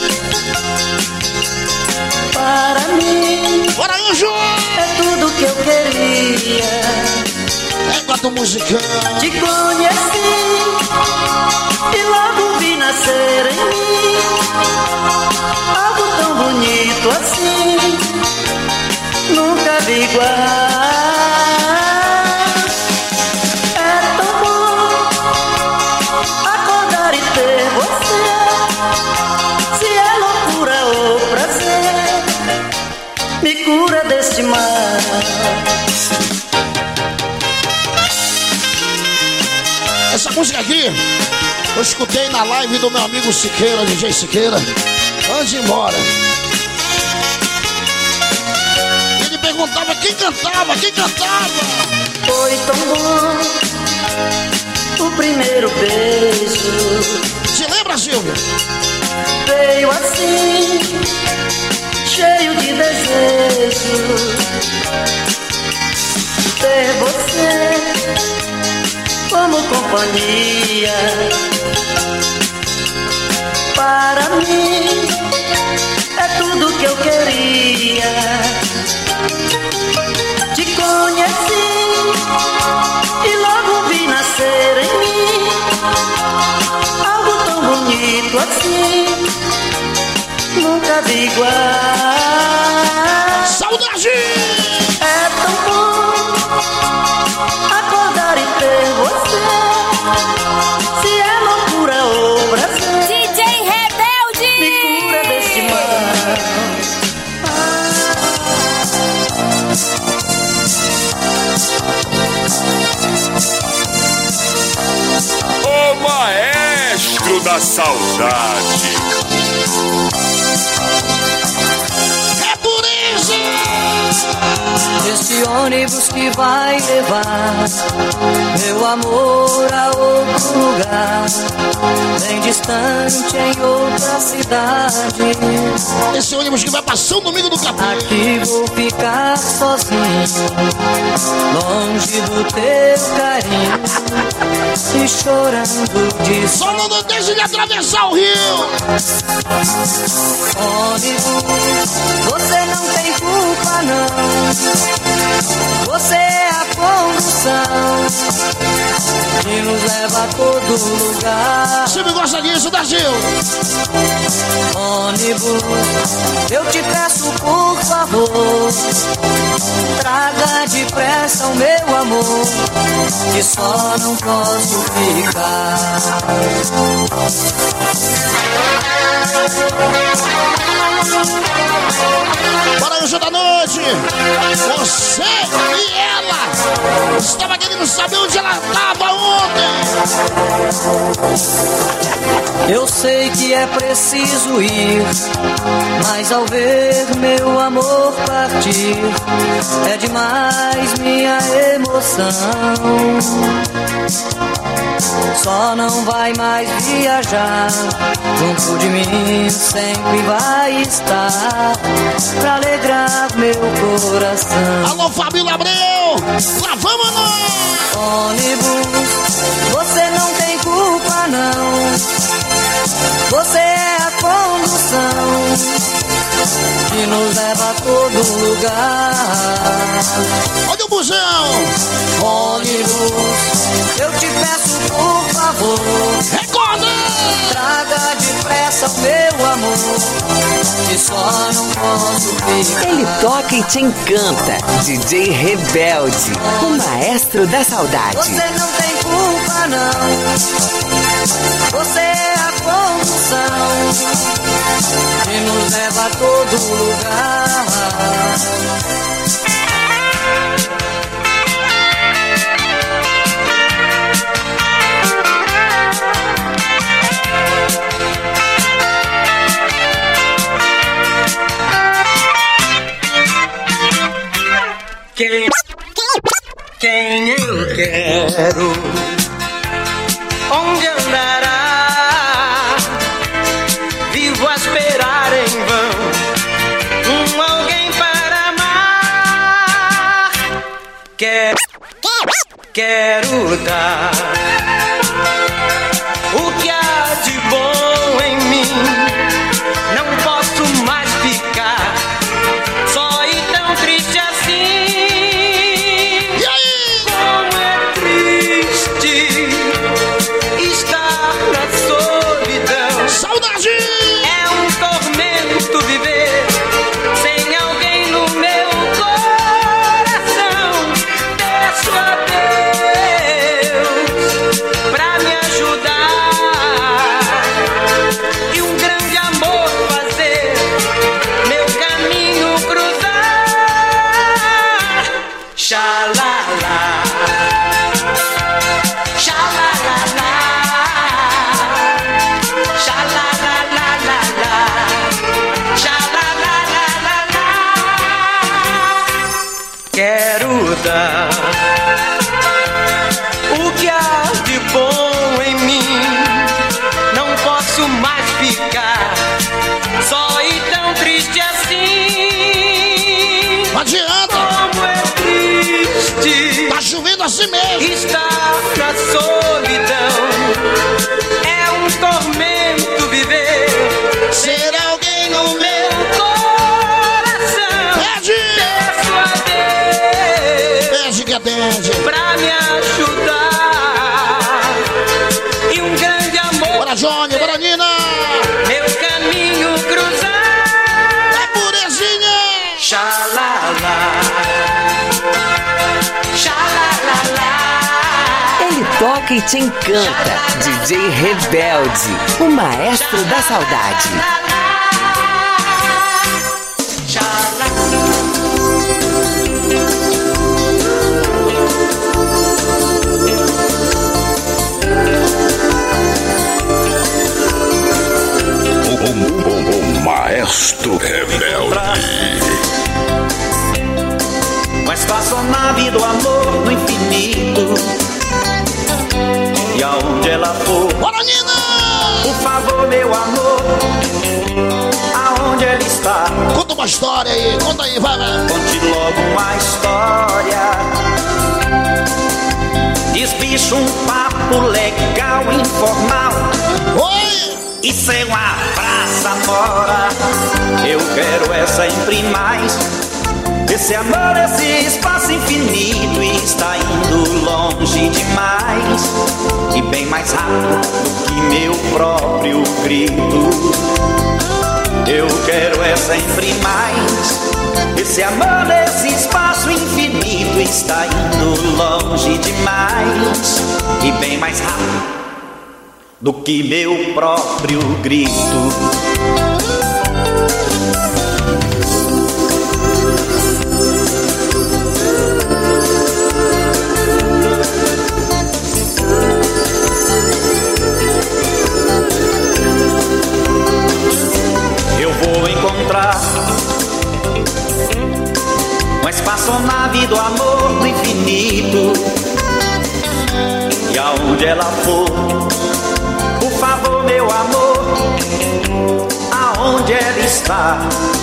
Para mim, bora, Anjo! É tudo que eu queria. É quatro musicão. Te conheci e logo vi nascer em mim algo tão bonito assim, nunca vi igual. É tão bom acordar e ter você. Se é loucura ou prazer, me cura deste mal. Essa música aqui eu escutei na live do meu amigo Siqueira, D J Siqueira, antes de ir embora. Ele perguntava quem cantava, quem cantava. Foi tão bom o primeiro beijo. Se lembra, Silvio? Veio assim, cheio de desejo. Ter você como companhia. Para mim é tudo que eu queria. Te conheci e logo vi nascer em mim algo tão bonito assim, nunca vi igual. Saudade! É tão bom acordar e ter você. Se é loucura ou prazer, D J Rebelde, me cura deste mal. da saudade. É por isso! Este ônibus que vai levar meu amor a outro lugar, bem distante em outra cidade. Esse ônibus que vai passar o domingo do capim. Aqui vou ficar sozinho, longe do teu carinho, e chorando de só não não deixe de atravessar o rio. Ônibus, você não tem culpa não, você é a condução que nos leva a todo lugar. Você me gosta disso, da Gil? Ônibus, eu te peço por favor, traga depressa o meu amor, que só não posso ficar. Bora aí, hoje da noite. Você e ela estava querendo saber onde ela estava ontem. Eu sei que é preciso ir, mas ao ver meu amor partir, é demais minha emoção. Só não vai mais viajar, junto de mim sempre vai estar, pra alegrar meu coração. Alô, Fabíola Abreu, lá vamos nós! Ônibus, você não tem culpa não, você é a condução que nos leva a todo lugar. Olha o busão! Ônibus, eu te peço por favor, recorda! Traga depressa o meu amor, que só não posso ficar. Ele toca e te encanta. D J Rebelde, o maestro da saudade. Você não tem culpa não, você é a condução que nos leva a todo lugar. Quem, quem eu quero, onde andará? Vivo a esperar em vão um alguém para amar. Quero, quero dar o que há de bom em mim. Não posso mais ficar só e tão triste assim. Saudade! É um tormento viver sem alguém no meu coração. Peço a Deus pra me ajudar e um grande amor fazer meu caminho cruzar. Xalala, xalala. Quero dar o que há de bom em mim. Não posso mais ficar só e tão triste assim. Não adianta! Como é triste! Tá chovendo assim mesmo! Estar na solidão é um tormento viver ser alguém no meu coração. Pede! Peço a Deus Pede que atende! pra me ajudar e um grande amor. Bora, Johnny! Bora, Nina! Meu caminho cruzar. É purezinha! Xalala, xalala. Ele toca e te encanta. D J Rebelde, o maestro da saudade. Maestro Rebelde. Uma espaçonave do amor no infinito. E aonde ela for, bora, Nina! Por favor, meu amor, aonde ela está? Conta uma história aí, conta aí, vai, vai. Conte logo uma história. Desbicha um papo legal, informal. Oi! Isso é uma praça mora. Eu quero é sempre mais. Esse amor, esse espaço infinito está indo longe demais. E bem mais rápido do que meu próprio grito. Eu quero é sempre mais. Esse amor, esse espaço infinito está indo longe demais. E bem mais rápido do que meu próprio grito. Eu vou encontrar uma espaçonave do amor no infinito. E aonde ela for, por favor, meu amor, aonde ela está?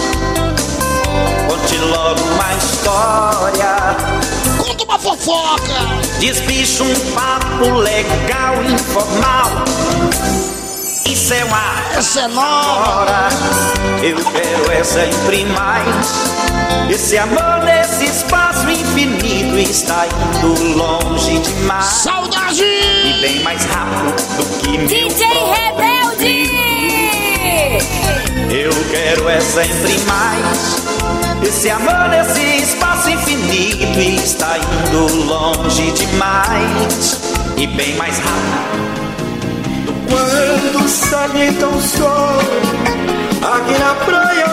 Conte logo uma história. Conta uma fofoca. Desbicha um papo legal, informal. Isso é uma essa é nova. Eu quero é sempre mais. Esse amor nesse espaço infinito está indo longe demais. Saudade! E bem mais rápido do que meu D J Rebelde! Eu quero é sempre mais. Esse amor nesse espaço infinito está indo longe demais. E bem mais rápido. Quando salienta o sol aqui na praia,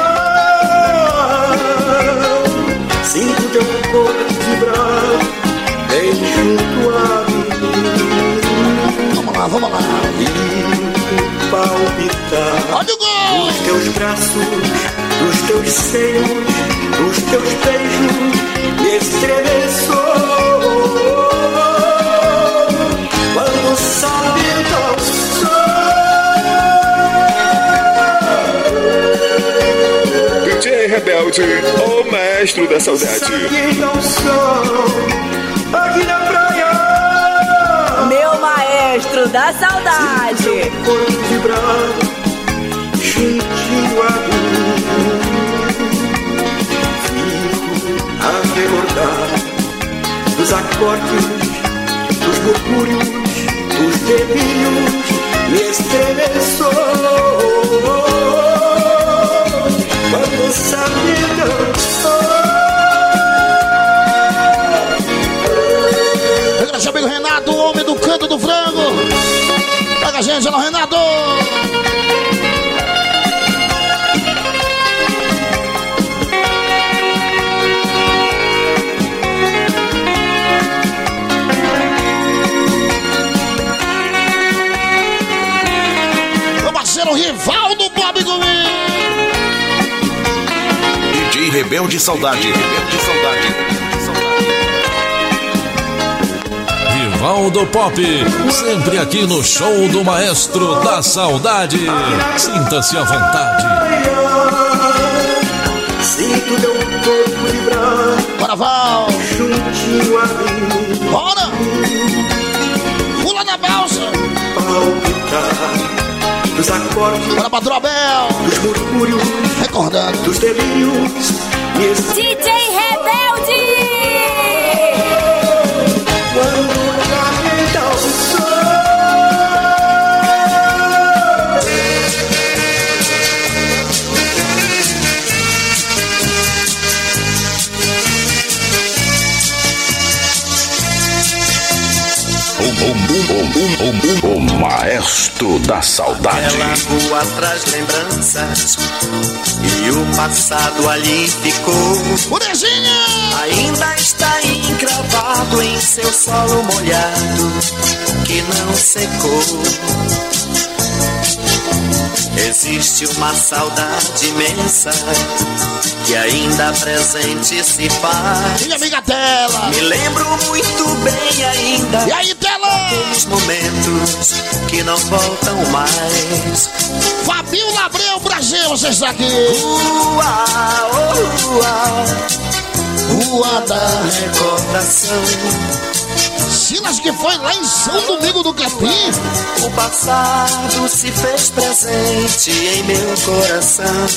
sinto teu corpo vibrar bem junto a mim. Vamos lá, vamos lá. E palpitar. Olha o gol! Dos teus braços, dos teus seios, dos teus beijos me estremeçou. Quando salienta o D J Rebelde, o maestro da saudade. Aqui na praia, meu maestro da saudade. Corpo vibrar juntinho a mim. Fico a recordar dos acordes, dos murmúrios, dos delírios. Me estremeçou quando sabia dançar. Grande amigo Renato, o homem do canto do frango. Pega a gente, alô Renato. Meu parceiro Rivaldo Bob Gomes. D J Rebelde Saudade. Rebelde Saudade. Rivaldo Pop, sempre aqui no show do Maestro da Saudade. Sinta-se à vontade. Sinto teu corpo vibrar. Bora, Val. Juntinho a mim. Bora. Pula na balsa. Palpitar dos acordes. Bora, Patrão Abel. Dos murmúrios. Recordando. Dos delírios. D J Rebelde. Quando carrega o sol. O, o, o, o, o maestro da saudade. Ela voa atrás lembranças e o passado ali ficou. Bonezinha! Ainda está encravado em seu solo molhado que não secou. Existe uma saudade imensa que ainda presente se faz. Minha amiga Tela. Me lembro muito bem ainda. E aí, Tela? Aqueles momentos que não voltam mais. Fabinho Labreu, Brasil, você está aqui. Rua, oh, rua, rua da recordação. Silas que foi lá em São Domingo do Capim. O passado se fez presente em meu coração.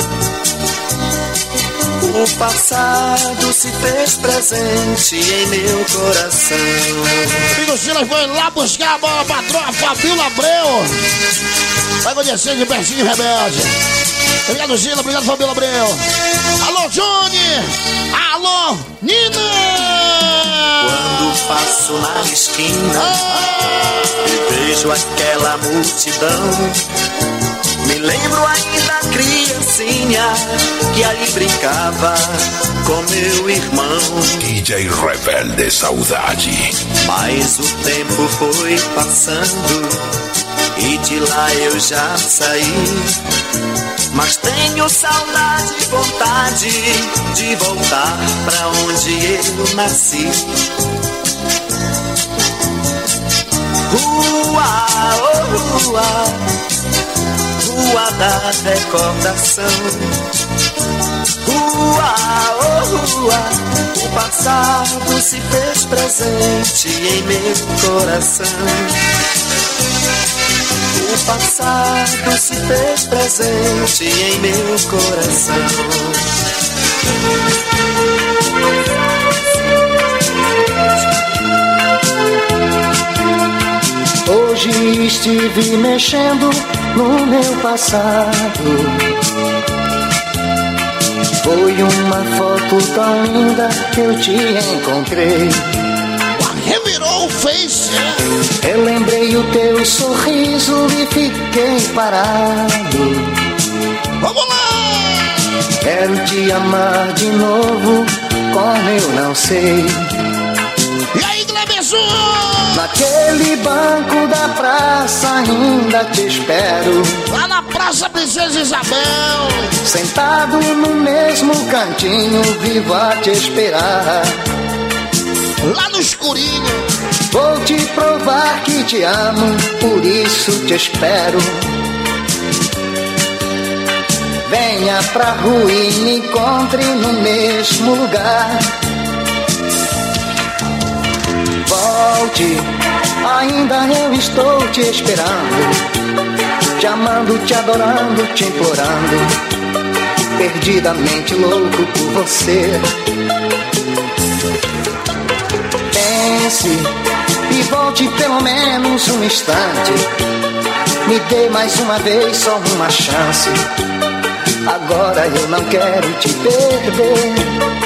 O passado se fez presente em meu coração. Amigo Silas foi lá buscar a bola patroa Fabinho Labreu. Vai conhecer de pertinho, Rebelde. Obrigado, Gila. Obrigado, Fabinho Labreu. Alô, Johnny. Alô, Nina. Quando passo na esquina ah. e vejo aquela multidão, me lembro ainda criancinha que ali brincava com meu irmão. D J Rebelde Saudade. Mas o tempo foi passando e de lá eu já saí. Mas tenho saudade e vontade de voltar pra onde eu nasci. Rua, oh rua, rua da recordação. Rua, oh rua, o passado se fez presente em meu coração. O passado se fez presente em meu coração. Hoje estive mexendo no meu passado. Foi uma foto tão linda que eu te encontrei. Revirou o Face. Eu lembrei o teu sorriso e fiquei parado. Vamos lá! Quero te amar de novo, como eu não sei. E aí, Gleberson? Naquele banco da praça ainda te espero. Lá na Praça Princesa Isabel. Sentado no mesmo cantinho, vivo a te esperar. Lá no escurinho. Vou te provar que te amo, por isso te espero. Venha pra rua e me encontre no mesmo lugar. Volte, ainda eu estou te esperando. Te amando, te adorando, te implorando. Perdidamente louco por você. Pense e volte pelo menos um instante. Me dê mais uma vez só uma chance. Agora eu não quero te perder.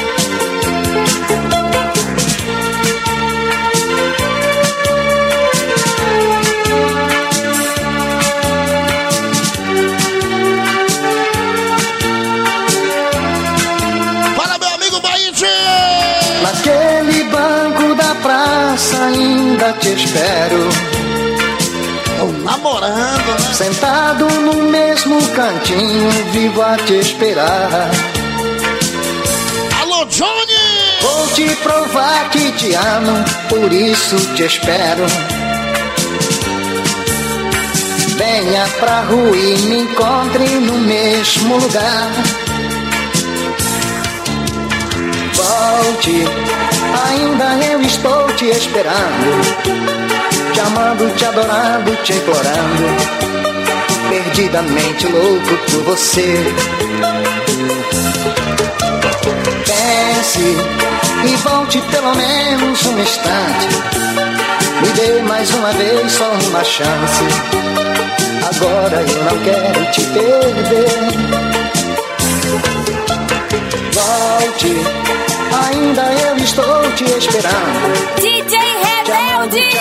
Fala, meu amigo Baite! Naquele banco da praça ainda te espero. Tô namorando, né? Sentado no mesmo cantinho, vivo a te esperar. Alô, Johnny! Vou te provar que te amo, por isso te espero. Venha pra rua e me encontre no mesmo lugar. Volte, ainda eu estou te esperando. Te amando, te adorando, te implorando. Perdidamente louco por você. Pense e volte pelo menos um instante. Me dê mais uma vez só uma chance. Agora eu não quero te perder. Volte, ainda eu estou te esperando. D J Rebelde!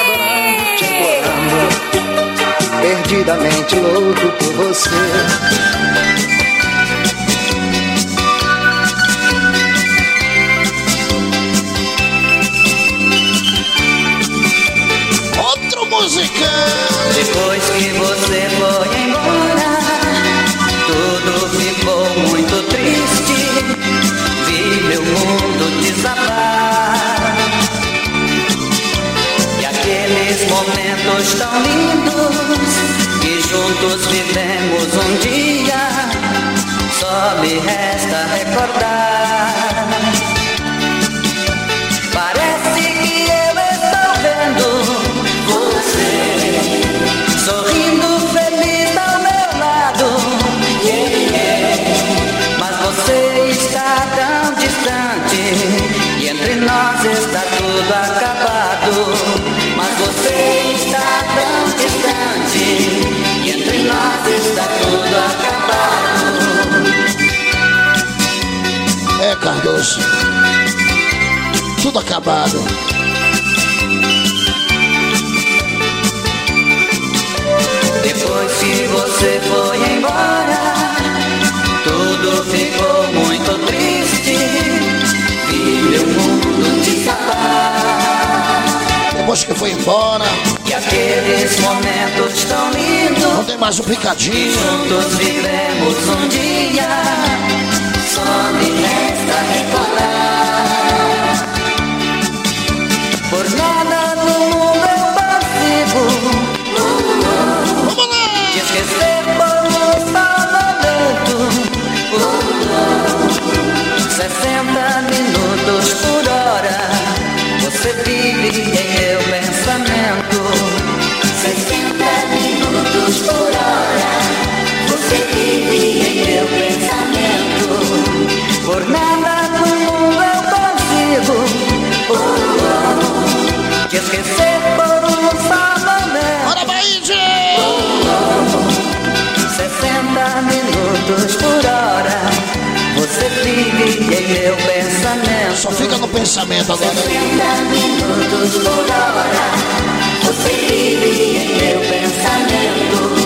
Perdidamente louco por você. Outro musicão. Depois que você foi embora, me resta recordar. Parece que eu estou vendo você sorrindo feliz ao meu lado, yeah, yeah. Mas você está tão distante e entre nós está tudo acabado. Mas você está tão distante e entre nós está tudo acabado. É, Cardoso, tudo acabado. Depois que você foi embora, tudo ficou muito triste. Vi meu mundo desabar. Depois que foi embora, e aqueles momentos tão lindos, não tem mais um picadinho. Juntos vivemos um dia, só me resta recordar. Por nada no mundo eu consigo te esquecer por um só momento. Sessenta minutos por hora você vive em meu pensamento. Sessenta minutos por hora você vive em meu pensamento. Por nada no mundo eu consigo oh, te esquecer por um só momento. Bora, Bahia! Sessenta minutos por hora você vive em meu pensamento. Só fica no pensamento agora. sessenta minutos por hora você vive em meu pensamento.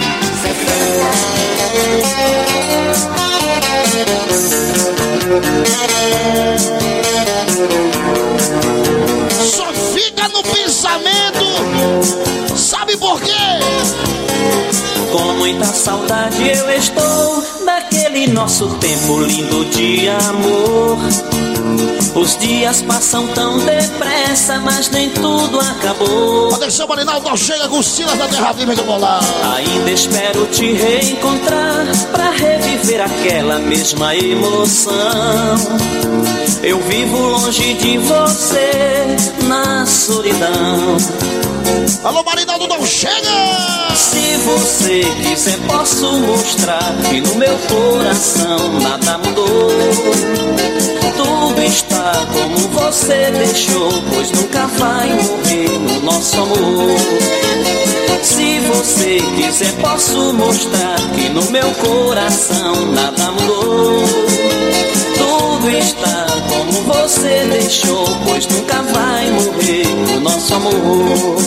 Só fica no pensamento. Sabe por quê? Com muita saudade eu estou daquele nosso tempo lindo de amor. Os dias passam tão depressa, mas nem tudo acabou. Atenção, Marinaldo, não chega com Silas da Terra Viva que eu vou lá. Ainda espero te reencontrar pra reviver aquela mesma emoção. Eu vivo longe de você, na solidão. Alô, Marinaldo, não chega! Se você quiser posso mostrar que no meu coração nada mudou. Tudo está como você deixou, pois nunca vai morrer o nosso amor. Se você quiser posso mostrar que no meu coração nada mudou. Tudo está como você deixou, pois nunca vai morrer o nosso amor.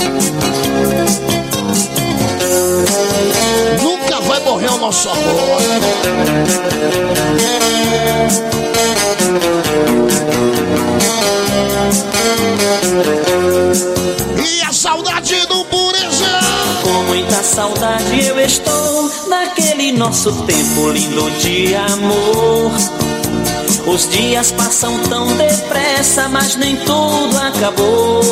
Nunca vai morrer o nosso amor. E a saudade do pureza. Com muita saudade eu estou daquele nosso tempo lindo de amor. Os dias passam tão depressa, mas nem tudo acabou.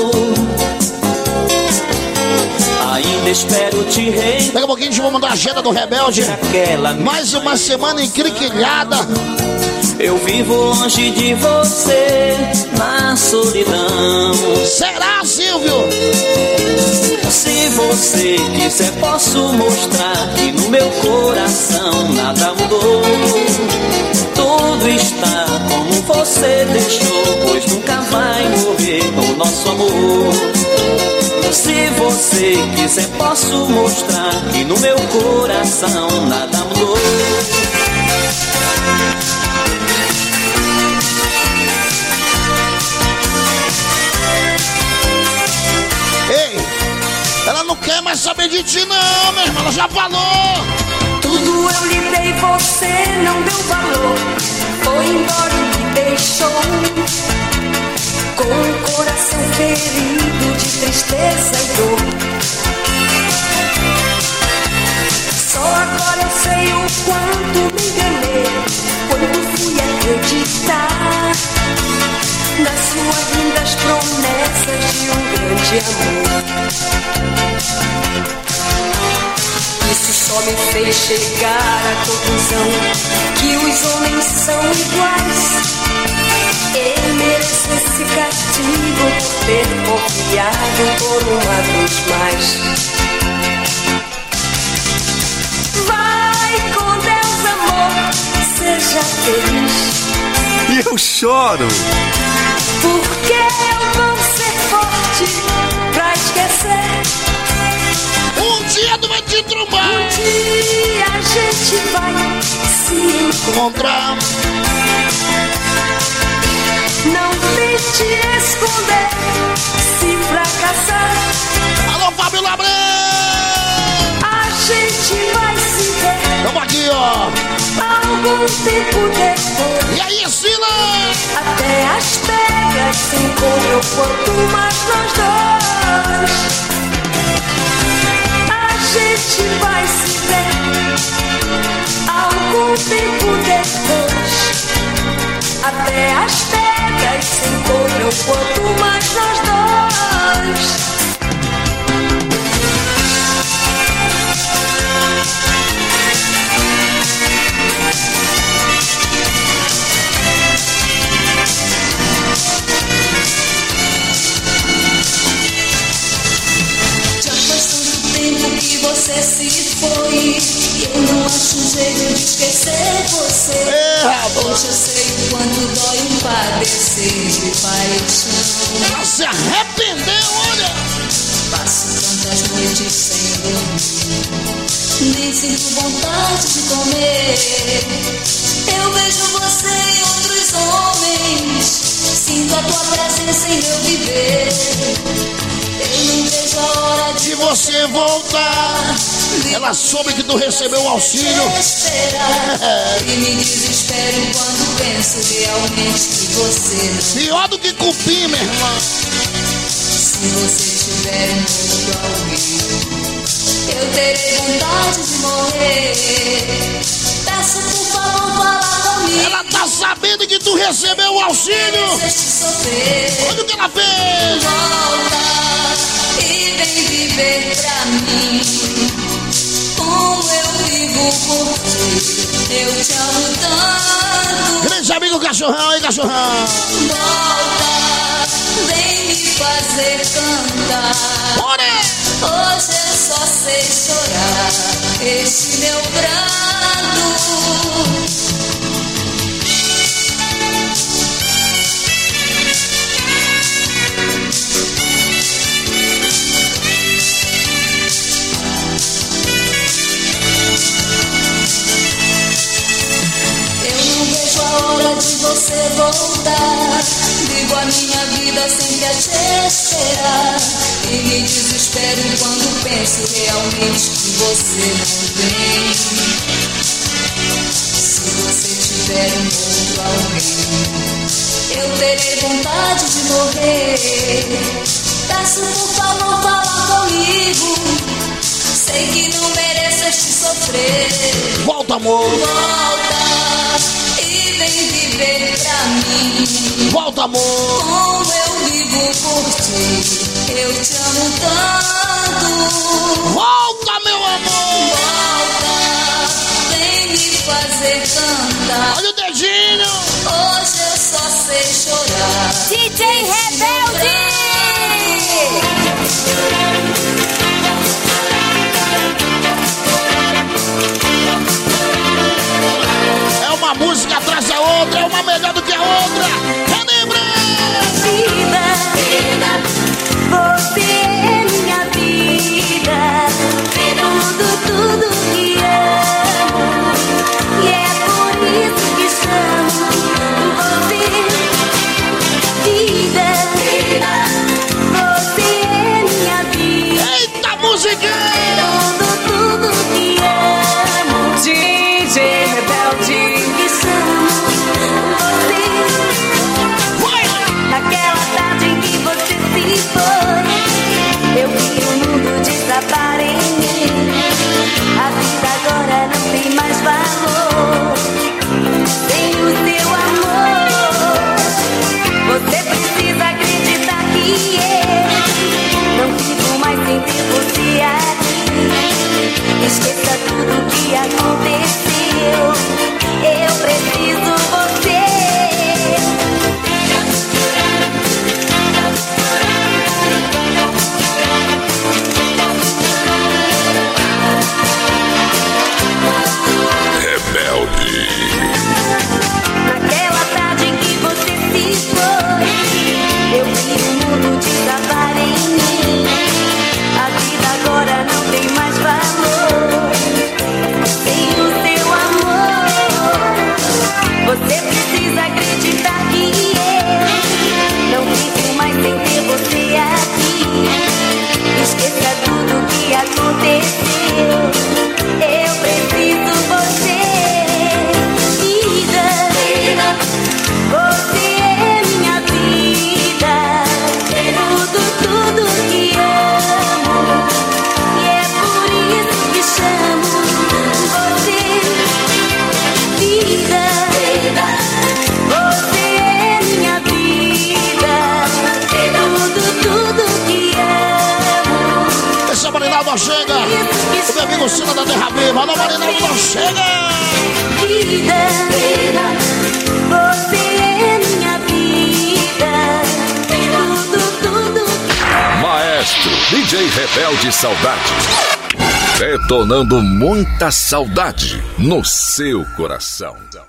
Ainda espero te reencontrar. Daqui a pouquinho a gente vai mandar a agenda do Rebelde. Mais uma semana encriquilhada. Eu vivo longe de você, na solidão. Será, Silvio? Se você quiser posso mostrar que no meu coração nada mudou. Tudo está como você deixou, pois nunca vai morrer o nosso amor. Se você quiser posso mostrar que no meu coração nada mudou. Ei, ela não quer mais saber de ti não, meu irmão, ela já falou. Tudo eu lhe dei, você não deu valor. Foi embora e me deixou com o coração ferido de tristeza e dor. Só agora eu sei o quanto me enganei quando fui acreditar nas suas lindas promessas de um grande amor. Isso só me fez chegar à conclusão que os homens são iguais. Eu mereço esse castigo por ter confiado por uma vez mais. Vai com Deus, amor, seja feliz. E eu choro, porque eu vou ser forte pra esquecer. Um dia tu vai te trombar. Um dia a gente vai se encontrar. Não tente esconder se fracassar. Alô, Fábio Labrão! A gente vai se ver. Vamos aqui, ó. Algum tempo depois. E aí, Sila? Até as pedras se encontram quanto mais nós dois. A gente vai se ver. Algum tempo depois. Até as pedras se encontram quanto mais nós dois. Já faz tanto tempo que você se foi. Eu não acho um jeito de esquecer você. É, hoje eu sei o quanto dói um padecer de paixão. Ela se arrependeu, olha. Passo tantas noites sem dormir, nem sinto vontade de comer. Eu vejo você em outros homens, sinto a tua presença em meu viver. Eu não vejo a hora de Se você voltar. Ela soube que tu recebeu o auxílio. E me desespero quando penso realmente que você não. Pior do que cupim, meu irmão. Se você tiver um outro alguém, eu terei vontade de morrer. Peço por favor, fala comigo. Ela tá sabendo que tu recebeu o auxílio. Olha o que ela fez. Volta e vem viver pra mim. Como eu vivo por ti, eu te amo tanto. Grande amigo cachorrão, hein, cachorrão? Volta, vem me fazer cantar. Bora! Hoje eu só sei chorar este meu pranto. Hora de você voltar. Vivo a minha vida sempre a te esperar. E me desespero quando penso realmente que você não vem. Se você tiver um outro alguém, eu terei vontade de morrer. Peço por favor, fala comigo. Sei que não mereço este sofrer. Volta, amor. Volta. Vem viver pra mim. Volta, amor. Como eu vivo por ti, eu te amo tanto. Volta, meu amor. Volta, vem me fazer cantar. Olha o dedinho. Hoje eu só sei chorar. D J Rebelde. É uma música atrás da outra, é uma melhor do que a outra. Relembra! Vida, vida, você é minha vida. Tudo, tudo que amo. E é por isso que chamo você. Vida, vida, você é minha vida. Eita, música! Tudo, tudo que amo. D J Rebelde. Que chamo você. aconteceu. Eu preciso você. Rebelde. Naquela tarde que você se foi, eu vi o mundo desabar em mim. A vida agora não tem mais valor sem o seu amor. Você precisa acreditar que eu não vivo mais sem ter você aqui. Esqueça tudo que aconteceu. Eu preciso você. Você é minha vida, tudo, tudo que amo. E é por isso que chamo você, vida. Você é minha vida, tudo, tudo que amo. Esse é o Marinaldo Chega, o meu amigo Cina da Terra Viva. Alô, Marinaldo Chega. Vida, você é minha vida, tudo, tudo. Maestro D J Rebelde Saudade. Detonando muita saudade no seu coração.